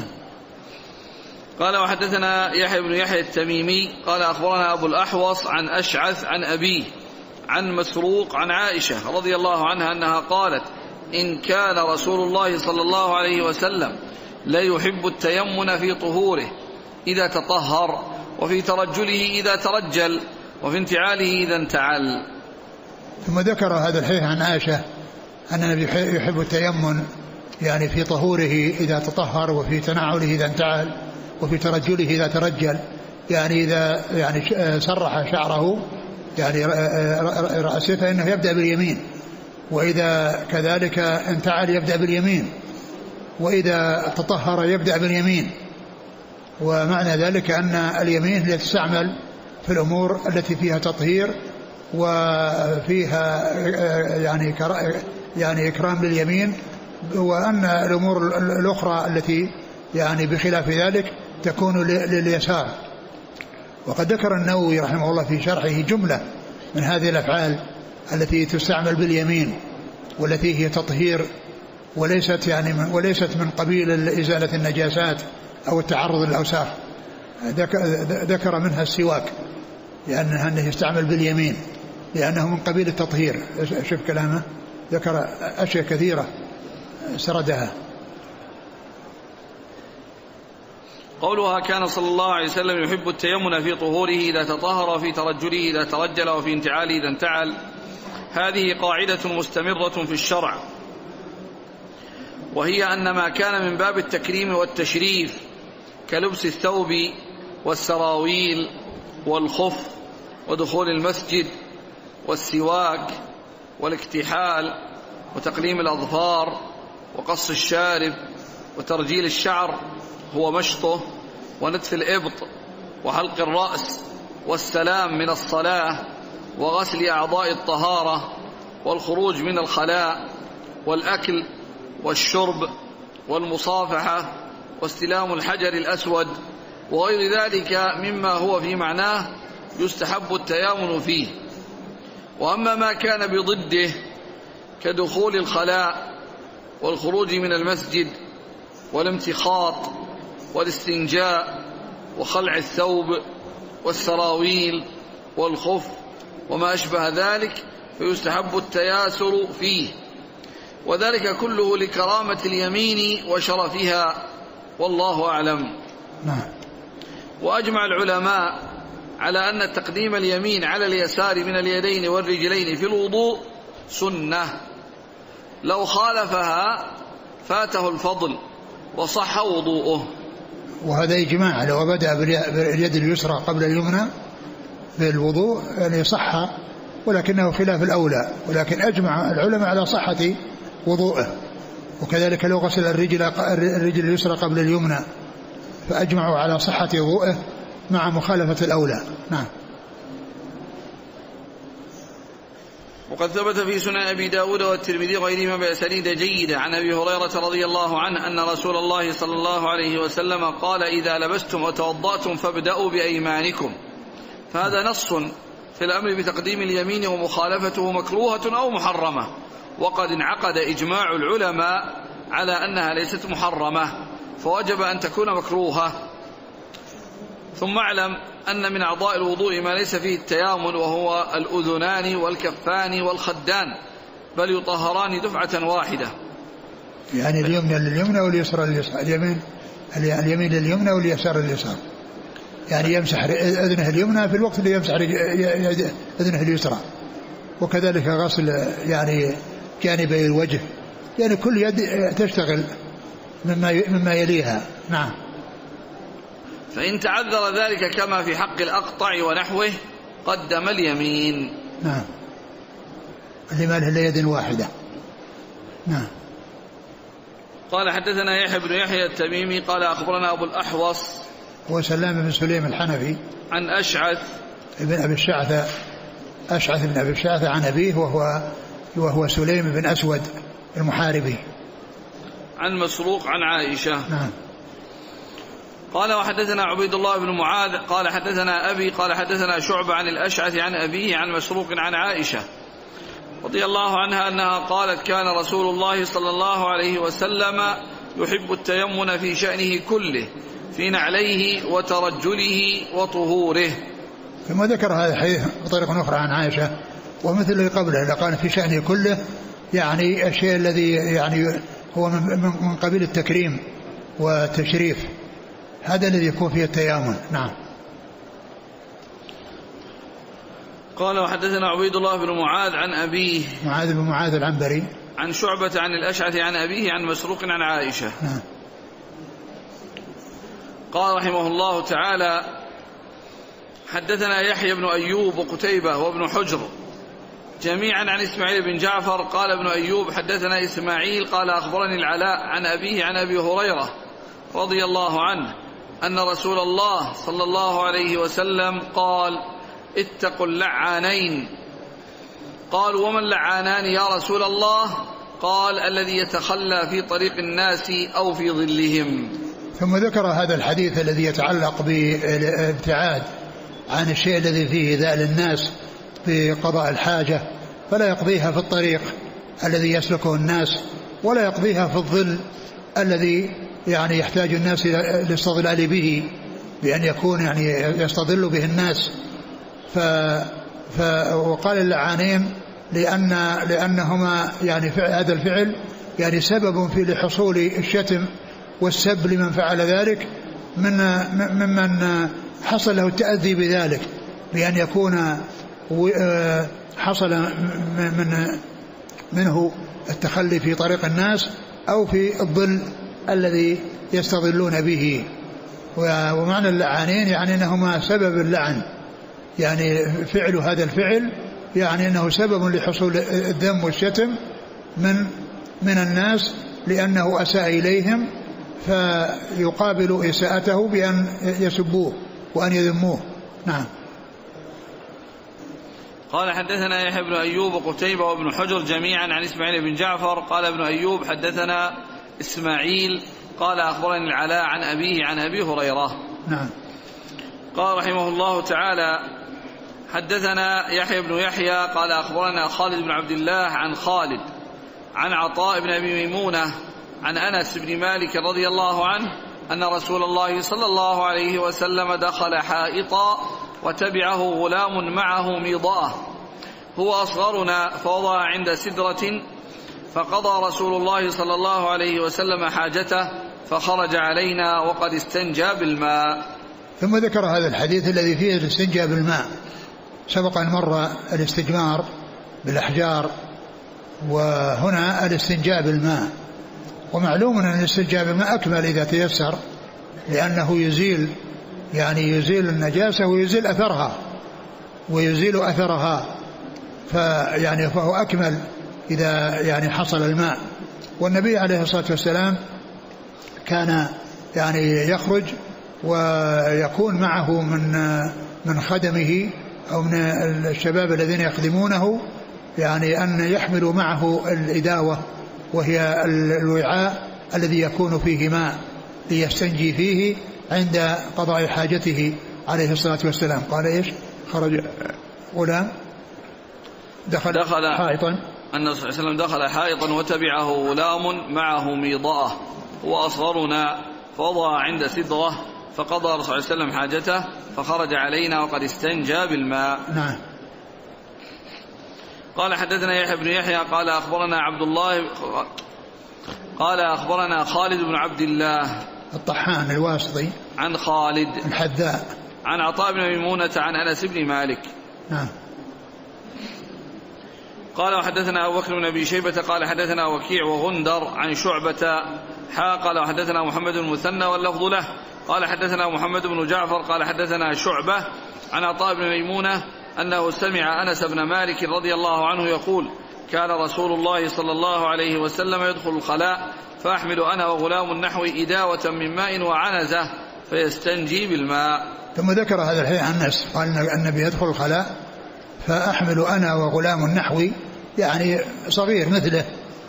قال وحدثنا يحيى بن يحيى التميمي قال أخبرنا أبو الأحوص عن أشعث عن أبيه عن مسروق عن عائشة رضي الله عنها أنها قالت إن كان رسول الله صلى الله عليه وسلم لا يحب التيمن في طهوره إذا تطهر وفي ترجله إذا ترجل وفي انتعاله إذا انتعل. ثم ذكر هذا الحديث عن عائشة أن النبي يحب التيمن يعني في طهوره إذا تطهر وفي تنعله إذا انتعل وفي ترجله إذا ترجل يعني إذا يعني سرح شعره يعني رأسه فإنه يبدأ باليمين وإذا كذلك انتعل يبدأ باليمين وإذا تطهر يبدأ باليمين. ومعنى ذلك أن اليمين تستعمل في الأمور التي فيها تطهير وفيها يعني إكرام لليمين وأن الأمور الأخرى التي يعني بخلاف ذلك تكون لليسار. وقد ذكر النووي رحمه الله في شرحه جملة من هذه الأفعال التي تستعمل باليمين والتي هي تطهير وليست من قبيل إزالة النجاسات أو التعرض للأوساخ. ذكر منها السواك لأنه يستعمل باليمين لأنه من قبيل التطهير. شوف كلامه ذكر أشياء كثيرة سردها. قولها كان صلى الله عليه وسلم يحب التيمن في طهوره إذا تطهر وفي ترجله إذا ترجل وفي انتعاله إذا انتعل هذه قاعدة مستمرة في الشرع وهي أن ما كان من باب التكريم والتشريف كلبس الثوب والسراويل والخف ودخول المسجد والسواك والاكتحال وتقليم الأظفار وقص الشارب وترجيل الشعر هو مشطه ونتف الإبط وحلق الرأس والسلام من الصلاة وغسل أعضاء الطهارة والخروج من الخلاء والأكل والشرب والمصافحة واستلام الحجر الأسود وغير ذلك مما هو في معناه يستحب التيامن فيه. وأما ما كان بضده كدخول الخلاء والخروج من المسجد والامتخاط والاستنجاء وخلع الثوب والسراويل والخف وما أشبه ذلك فيستحب التياسر فيه وذلك كله لكرامة اليمين وشرفها والله أعلم. وأجمع العلماء على أن تقديم اليمين على اليسار من اليدين والرجلين في الوضوء سنة، لو خالفها فاته الفضل وصح وضوءه. وهذا إجماع، لو بدأ باليد اليسرى قبل اليمنى بالوضوء يعني صح، ولكنه خلاف الأولى، ولكن أجمع العلماء على صحة وضوءه. وكذلك لو غسل الرجل اليسرى قبل اليمنى فأجمعوا على صحة وضوءه مع مخالفة الأولى. نعم. وقد ثبت في سنن أبي داود والترمذي وغيرهما بأسانيد جيدة عن أبي هريرة رضي الله عنه أن رسول الله صلى الله عليه وسلم قال: إذا لبستم وتوضأتم فابدأوا بأيمانكم. فهذا نص في الأمر بتقديم اليمين ومخالفته مكروهة أو محرمة، وقد انعقد إجماع العلماء على أنها ليست محرمة، فوجب أن تكون مكروهة. ثم اعلم أن من أعضاء الوضوء ما ليس فيه التيامن، وهو الأذنان والكفان والخدان، بل يطهران دفعة واحدة. يعني اليمنى لليمنى واليسرى لليسرى، اليمين لليمنى واليسار لليسار، يعني يمسح أذنه اليمنى في الوقت اللي يمسح أذنه اليسرى. وكذلك غسل يعني جانبي الوجه، يعني كل يد تشتغل مما يليها. نعم. فإن تعذر ذلك كما في حق الأقطع ونحوه قدم اليمين. نعم. اللي ما له إلا يد واحدة. نعم. قال حدثنا يحيى بن يحيى التميمي قال أخبرنا أبو الأحوص وسلام بن سليم الحنفي عن أشعث بن أبي الشعثة، أشعث بن أبي الشعثة عن أبيه وهو سليم بن أسود المحاربي، عن مسروق عن عائشة. نعم. قال وحدثنا عبيد الله بن معاذ قال حدثنا أبي قال حدثنا شعبة عن الأشعث عن أبيه عن مسروق عن عائشة رضي الله عنها أنها قالت: كان رسول الله صلى الله عليه وسلم يحب التيمن في شأنه كله، في نعليه وترجله وطهوره. ثم ذكر هذا الحديث بطريقة أخرى عن عائشة ومثل اللي قبله، قال في شأنه كله، يعني الشيء الذي يعني هو من قبيل التكريم والتشريف، هذا الذي يكون فيه التيامن. نعم. قال وحدثنا عبيد الله بن معاذ عن أبيه، معاذ بن معاذ العنبري، عن شعبة عن الأشعث عن أبيه عن مسروق عن عائشة. نعم. قال رحمه الله تعالى: حدثنا يحيى بن أيوب وقتيبة وابن حجر جميعا عن إسماعيل بن جعفر. قال ابن أيوب: حدثنا إسماعيل قال أخبرني العلاء عن أبيه عن أبي هريرة رضي الله عنه أن رسول الله صلى الله عليه وسلم قال: اتقوا اللعانين. قالوا: وما اللعانان يا رسول الله؟ قال: الذي يتخلى في طريق الناس أو في ظلهم. ثم ذكر هذا الحديث الذي يتعلق بالابتعاد عن الشيء الذي فيه إيذاء للناس بقضاء الحاجة، فلا يقضيها في الطريق الذي يسلكه الناس، ولا يقضيها في الظل الذي يعني يحتاج الناس للاستظلال به، بأن يكون يعني يستظل به الناس. وقال اللعانين لأنهما يعني هذا الفعل يعني سبب في لحصول الشتم والسب لمن فعل ذلك ممن حصل له التأذي بذلك، بأن يكون حصل منه التخلي في طريق الناس أو في الظل الذي يستظلون به. ومعنى اللعانين يعني أنهما سبب اللعن، يعني فعل هذا الفعل يعني أنه سبب لحصول الذم والشتم من الناس، لأنه أساء إليهم، فيقابل إساءته بأن يسبوه وأن يذموه. نعم. قال حدثنا يحيى بن أيوب وقتيبة وابن حجر جميعا عن إسماعيل بن جعفر. قال ابن أيوب: حدثنا إسماعيل قال أخبرني العلاء عن أبيه عن أبي هريرة. نعم. قال رحمه الله تعالى: حدثنا يحيى بن يحيى قال أخبرنا خالد بن عبد الله عن خالد عن عطاء بن أبي ميمونة عن أنس بن مالك رضي الله عنه أن رسول الله صلى الله عليه وسلم دخل حائطا وتبعه غلام معه ميضاه هو أصغرنا، فوضع عند سدرة، فقضى رسول الله صلى الله عليه وسلم حاجته، فخرج علينا وقد استنجى بالماء. ثم ذكر هذا الحديث الذي فيه الاستنجاء بالماء. سبق أن مر الاستجمار بالأحجار، وهنا الاستنجاء بالماء. ومعلوم أن الاستنجاء بالماء أكمل إذا تيسر، لأنه يزيل النجاسة ويزيل أثرها فهو أكمل إذا حصل الماء. والنبي عليه الصلاة والسلام كان يخرج ويكون معه من خدمه أو من الشباب الذين يخدمونه أن يحملوا معه الإداوة، وهي الوعاء الذي يكون فيه ماء ليستنجي فيه عند قضاء حاجته عليه الصلاة والسلام. قال إيش؟ خرج غلام دخل حائطا، أن صلى الله عليه وسلم دخل حائطا وتبعه غلام معه ميضاء وأصغرنا، فوضع عند سدرة، فقضى رسول الله صلى الله عليه وسلم حاجته فخرج علينا وقد استنجى بالماء. نعم. قال حدثنا يحيى بن يحيى قال أخبرنا عبد الله قال أخبرنا خالد بن عبد الله الطحان الواسطي عن خالد الحذاء عن عطاء بن ميمونة عن أنس بن مالك. نعم. قال وحدثنا أبو بكر بن أبي شيبة قال حدثنا وكيع وغندر عن شعبة قال وحدثنا محمد المثنى واللفظ له قال حدثنا محمد بن جعفر قال حدثنا شعبة عن عطاء بن ميمونة أنه سمع أنس بن مالك رضي الله عنه يقول كان رسول الله صلى الله عليه وسلم يدخل الخلاء فأحمل أنا وغلام النحو إداوة من ماء وعنزة فيستنجي بالماء. ثم ذكر هذا الحديث عن أنس قال النبي يدخل الخلاء فأحمل أنا وغلام النحو صغير مثله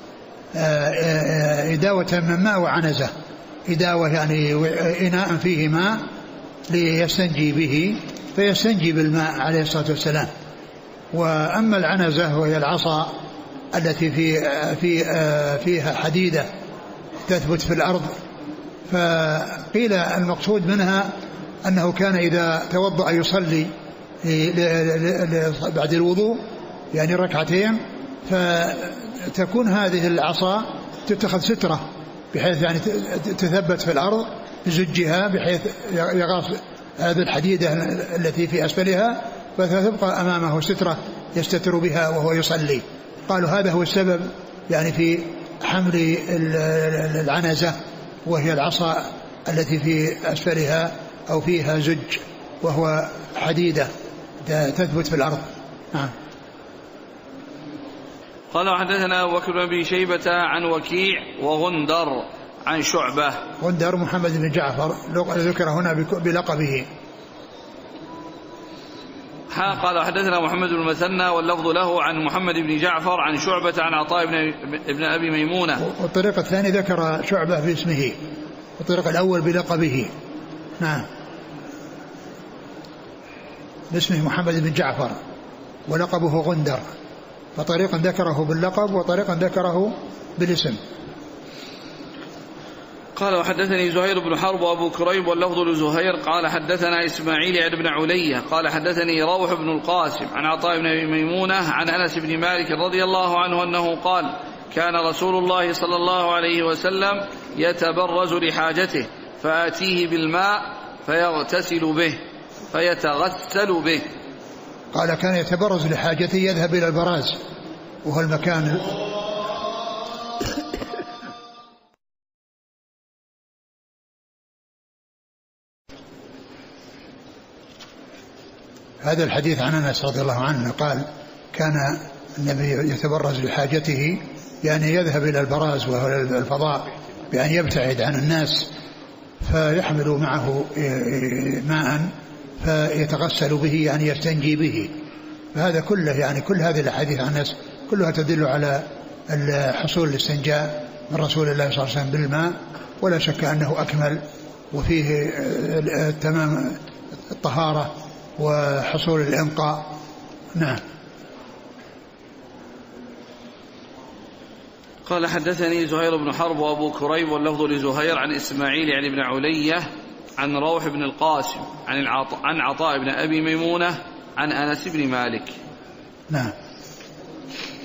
إداوة من ماء وعنزة. إداوة إناء فيه ماء ليستنجي به فيستنجي بالماء عليه الصلاة والسلام. وأما العنزة وهي العصا التي فيها حديدة تثبت في الأرض، فقيل المقصود منها أنه كان إذا توضأ يصلي بعد الوضوء ركعتين، فتكون هذه العصا تتخذ سترة بحيث تثبت في الأرض بزجها بحيث يغاص هذه الحديدة التي في أسفلها، فتبقى أمامه سترة يستتر بها وهو يصلي. قالوا هذا هو السبب في حمل العنزة، وهي العصا التي في أسفلها أو فيها زج وهو حديدة تثبت في الأرض. نعم. قال وحدثنا أبو بكر بن أبي شيبة عن وكيع وغندر عن شعبة. غندر محمد بن جعفر ذكر هنا بلقبه. قال وحدثنا محمد بن المثنى واللفظ له عن محمد بن جعفر عن شعبة عن عطاء بن أبي ميمونة. والطريقة الثانية ذكر شعبة باسمه، والطريقة الأول بلقبه. نعم. باسمه محمد بن جعفر ولقبه غندر، فطريقا ذكره باللقب وطريقا ذكره بالاسم. قال وحدثني زهير بن حرب وأبو كريب واللفظ لزهير قال حدثنا إسماعيل بن علية قال حدثني روح بن القاسم عن عطاء بن أبي ميمونة عن أنس بن مالك رضي الله عنه أنه قال كان رسول الله صلى الله عليه وسلم يتبرز لحاجته فآتيه بالماء فيتغسل به. قال كان يتبرز لحاجته يذهب إلى البراز وهو المكان هذا الحديث عن أنس رضي الله عنه قال كان النبي يتبرز لحاجته يذهب إلى البراز وهو الفضاء بأن يبتعد عن الناس، فيحمل معه ماء فيتغسل به يستنجي به. فهذا كله كل هذه الأحاديث عن أنس كلها تدل على حصول الاستنجاء من رسول الله صلى الله عليه وسلم بالماء، ولا شك أنه أكمل وفيه تمام الطهارة وحصول الإنقاء. نعم. قال حدثني زهير بن حرب وأبو كريب واللفظ لزهير عن إسماعيل بن علية عن روح بن القاسم عن عطاء بن أبي ميمونة عن أنس بن مالك. نعم.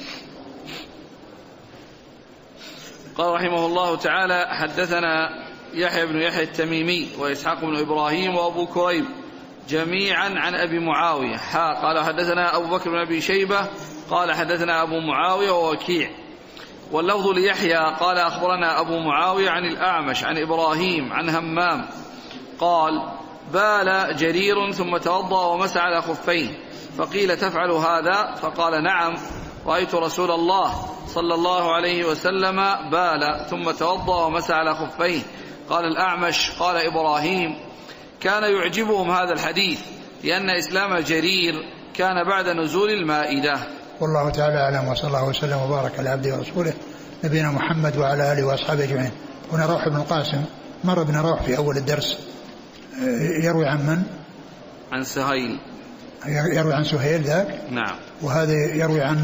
قال رحمه الله تعالى حدثنا يحيى بن يحيى التميمي وإسحاق بن إبراهيم وأبو كريب جميعا عن أبي معاوية. قال حدثنا أبو بكر بن أبي شيبة قال حدثنا أبو معاوية ووكيع. واللفظ ليحيى قال أخبرنا أبو معاوية عن الأعمش عن إبراهيم عن همام قال بال جرير ثم توضأ ومسح على خفيه، فقيل تفعل هذا؟ فقال نعم، رأيت رسول الله صلى الله عليه وسلم بال ثم توضأ ومسح على خفيه. قال الأعمش قال إبراهيم كان يعجبهم هذا الحديث لأن إسلام جرير كان بعد نزول المائدة. والله تعالى أعلم، وصلى الله وسلم وبارك على عبده ورسوله نبينا محمد وعلى آله وأصحابه أجمعين. هنا روح بن القاسم مر بن روح في أول الدرس، يروي عن من؟ عن سهيل، يروي عن سهيل ذاك. نعم. وهذا يروي عن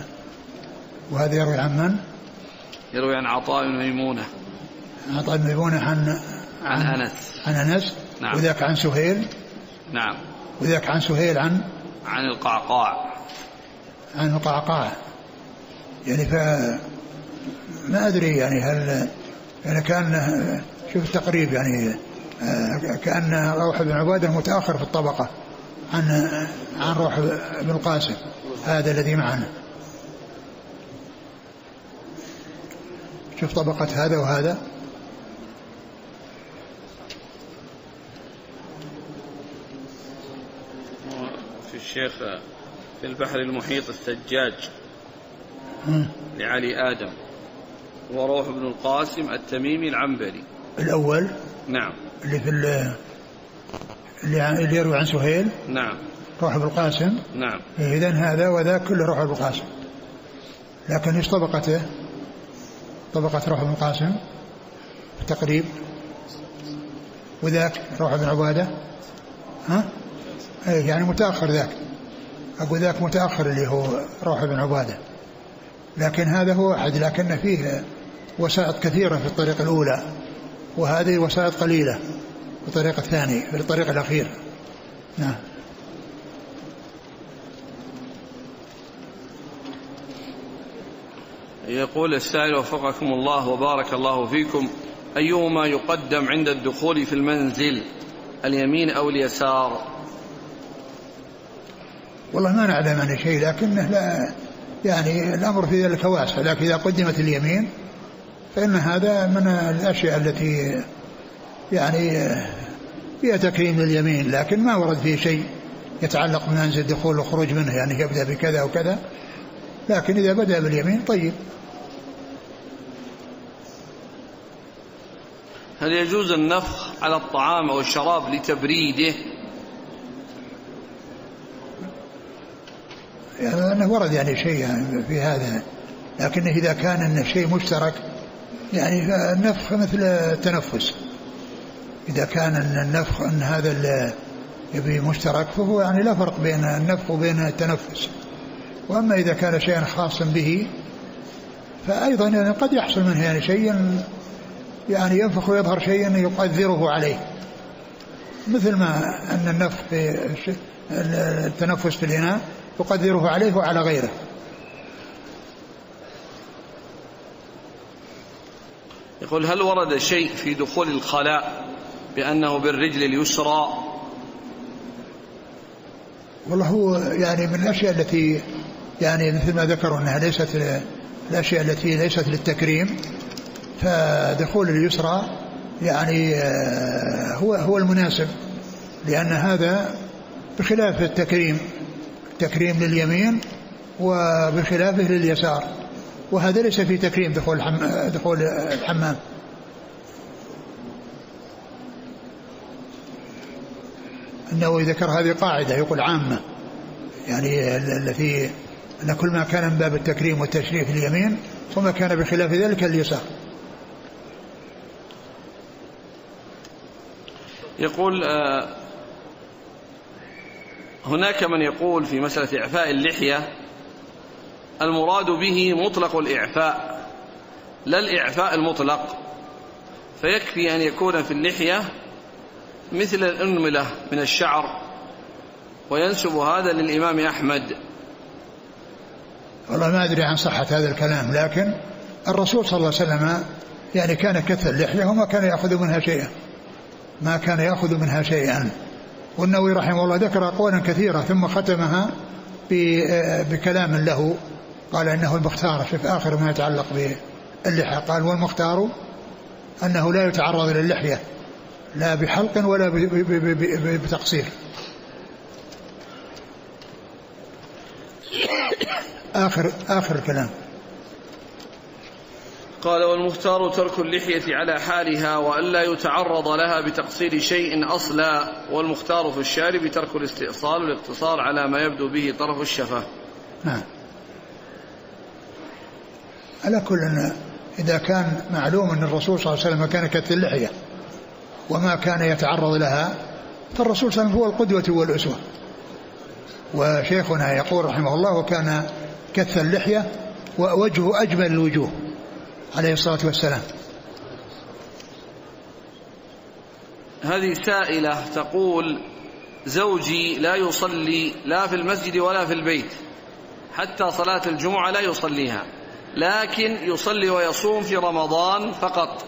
من؟ يروي عن عطاء بن ميمونة. عطاء بن ميمونة عن أنس. نعم. وذاك عن سهيل. نعم. وذاك عن سهيل عن القعقاع. عن القعقاع. يعني ما أدري يعني هل يعني كان شوف التقريب يعني كأن روح بن عبادة متأخر في الطبقة عن روح بن القاسم هذا الذي معنا. شوف طبقة هذا وهذا. في الشيخ في البحر المحيط السجاج لعلي آدم وروح بن القاسم التميمي العنبري الأول. نعم. اللي في اللي يروي عن سهيل. نعم. روح بن القاسم. نعم. إذن هذا وذاك كله روح بن القاسم، لكن ايش طبقته؟ طبقة روح بن القاسم تقريب، وذاك روح بن عبادة يعني متأخر ذاك. أقول ذاك متأخر اللي هو روح بن عبادة، لكن هذا هو واحد، لكن فيه وسائط كثيرة في الطريق الأولى، وهذه وسائط قليلة في الطريق الثاني في الطريق الأخير. نعم. يقول السائل وفقكم الله وبارك الله فيكم، أيهما يقدم عند الدخول في المنزل، اليمين أو اليسار؟ والله ما نعلم عن شيء، لكنه لا يعني الأمر في ذلك واسع، لكن إذا قدمت اليمين فإن هذا من الأشياء التي يعني فيها تكريم لليمين، لكن ما ورد فيه شيء يتعلق بمنزل الدخول والخروج منه، يعني يبدأ بكذا وكذا، لكن إذا بدأ باليمين طيب. هل يجوز النفخ على الطعام أو الشراب لتبريده؟ يعني أنه ورد يعني شيء يعني في هذا، لكن إذا كان الشيء مشترك يعني النفخ مثل التنفس، إذا كان النفخ أن هذا اللي يبي مشترك فهو يعني لا فرق بين النفخ وبين التنفس. وأما إذا كان شيئا خاصا به فأيضا يعني قد يحصل منه يعني شيء يعني ينفخ ويظهر شيئا يقدره عليه، مثل ما أن النفخ في التنفس في الإناء يقدره عليه وعلى غيره. يقول هل ورد شيء في دخول الخلاء بأنه بالرجل اليسرى؟ والله هو يعني من الأشياء التي يعني مثل ما ذكروا أنها ليست الأشياء التي ليست للتكريم، فدخول اليسرى يعني هو المناسب، لأن هذا بخلاف التكريم لليمين وبخلافه لليسار، وهذا ليس في تكريم دخول الحمام. النووي ذكر هذه قاعدة يقول عامة، يعني التي أن كل ما كان من باب التكريم والتشريف اليمين وما كان بخلاف ذلك اليسار. يقول هناك من يقول في مسألة إعفاء اللحية المراد به مطلق الإعفاء لا الإعفاء المطلق، فيكفي أن يكون في اللحية مثل الأنملة من الشعر، وينسب هذا للإمام أحمد. والله ما أدري عن صحة هذا الكلام، لكن الرسول صلى الله عليه وسلم يعني كان كث اللحية وما كان يأخذ منها شيئا، ما كان يأخذ منها شيئا. والنووي رحمه الله ذكر أقوالا كثيرة ثم ختمها بكلام له، قال إنه المختار في آخر ما يتعلق باللحية، قال والمختار أنه لا يتعرض للحية لا بحلق ولا بتقصير. آخر الكلام. قال والمختار ترك اللحية على حالها وألا يتعرض لها بتقصير شيء أصلا، والمختار في الشارب ترك الاستئصال والاقتصار على ما يبدو به طرف الشفة. نعم. على كل إذا كان معلوم أن الرسول صلى الله عليه وسلم كان كث اللحية وما كان يتعرض لها، فالرسول صلى الله عليه وسلم هو القدوة والأسوة. وشيخنا يقول رحمه الله وكان كث اللحية ووجهه أجمل الوجوه عليه الصلاة والسلام. هذه سائلة تقول زوجي لا يصلي لا في المسجد ولا في البيت، حتى صلاة الجمعة لا يصليها، لكن يصلي ويصوم في رمضان فقط.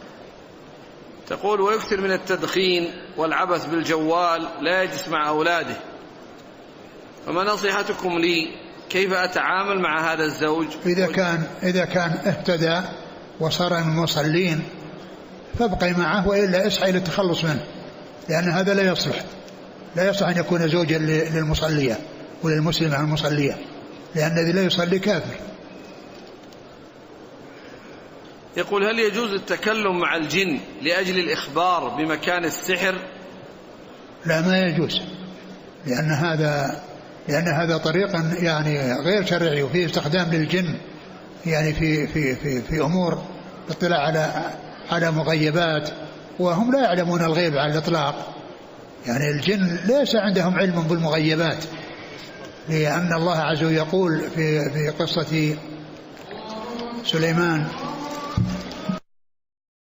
تقول ويكثر من التدخين والعبث بالجوال، لا يجلس مع أولاده، فما نصيحتكم لي كيف أتعامل مع هذا الزوج؟ إذا كان اهتدى وصار من المصلين فابقي معه، وإلا اسعى إلى التخلص منه، لأن هذا لا يصلح أن يكون زوجا للمصلية وللمسلمة المصلية، لأن الذي لا يصلي كافر. يقول هل يجوز التكلم مع الجن لأجل الإخبار بمكان السحر؟ لا، ما يجوز، لأن هذا طريق يعني غير شرعي، وفيه استخدام للجن يعني في أمور الاطلاع على مغيبات، وهم لا يعلمون الغيب على الإطلاق. يعني الجن ليس عندهم علم بالمغيبات، لأن الله عز وجل يقول في قصة سليمان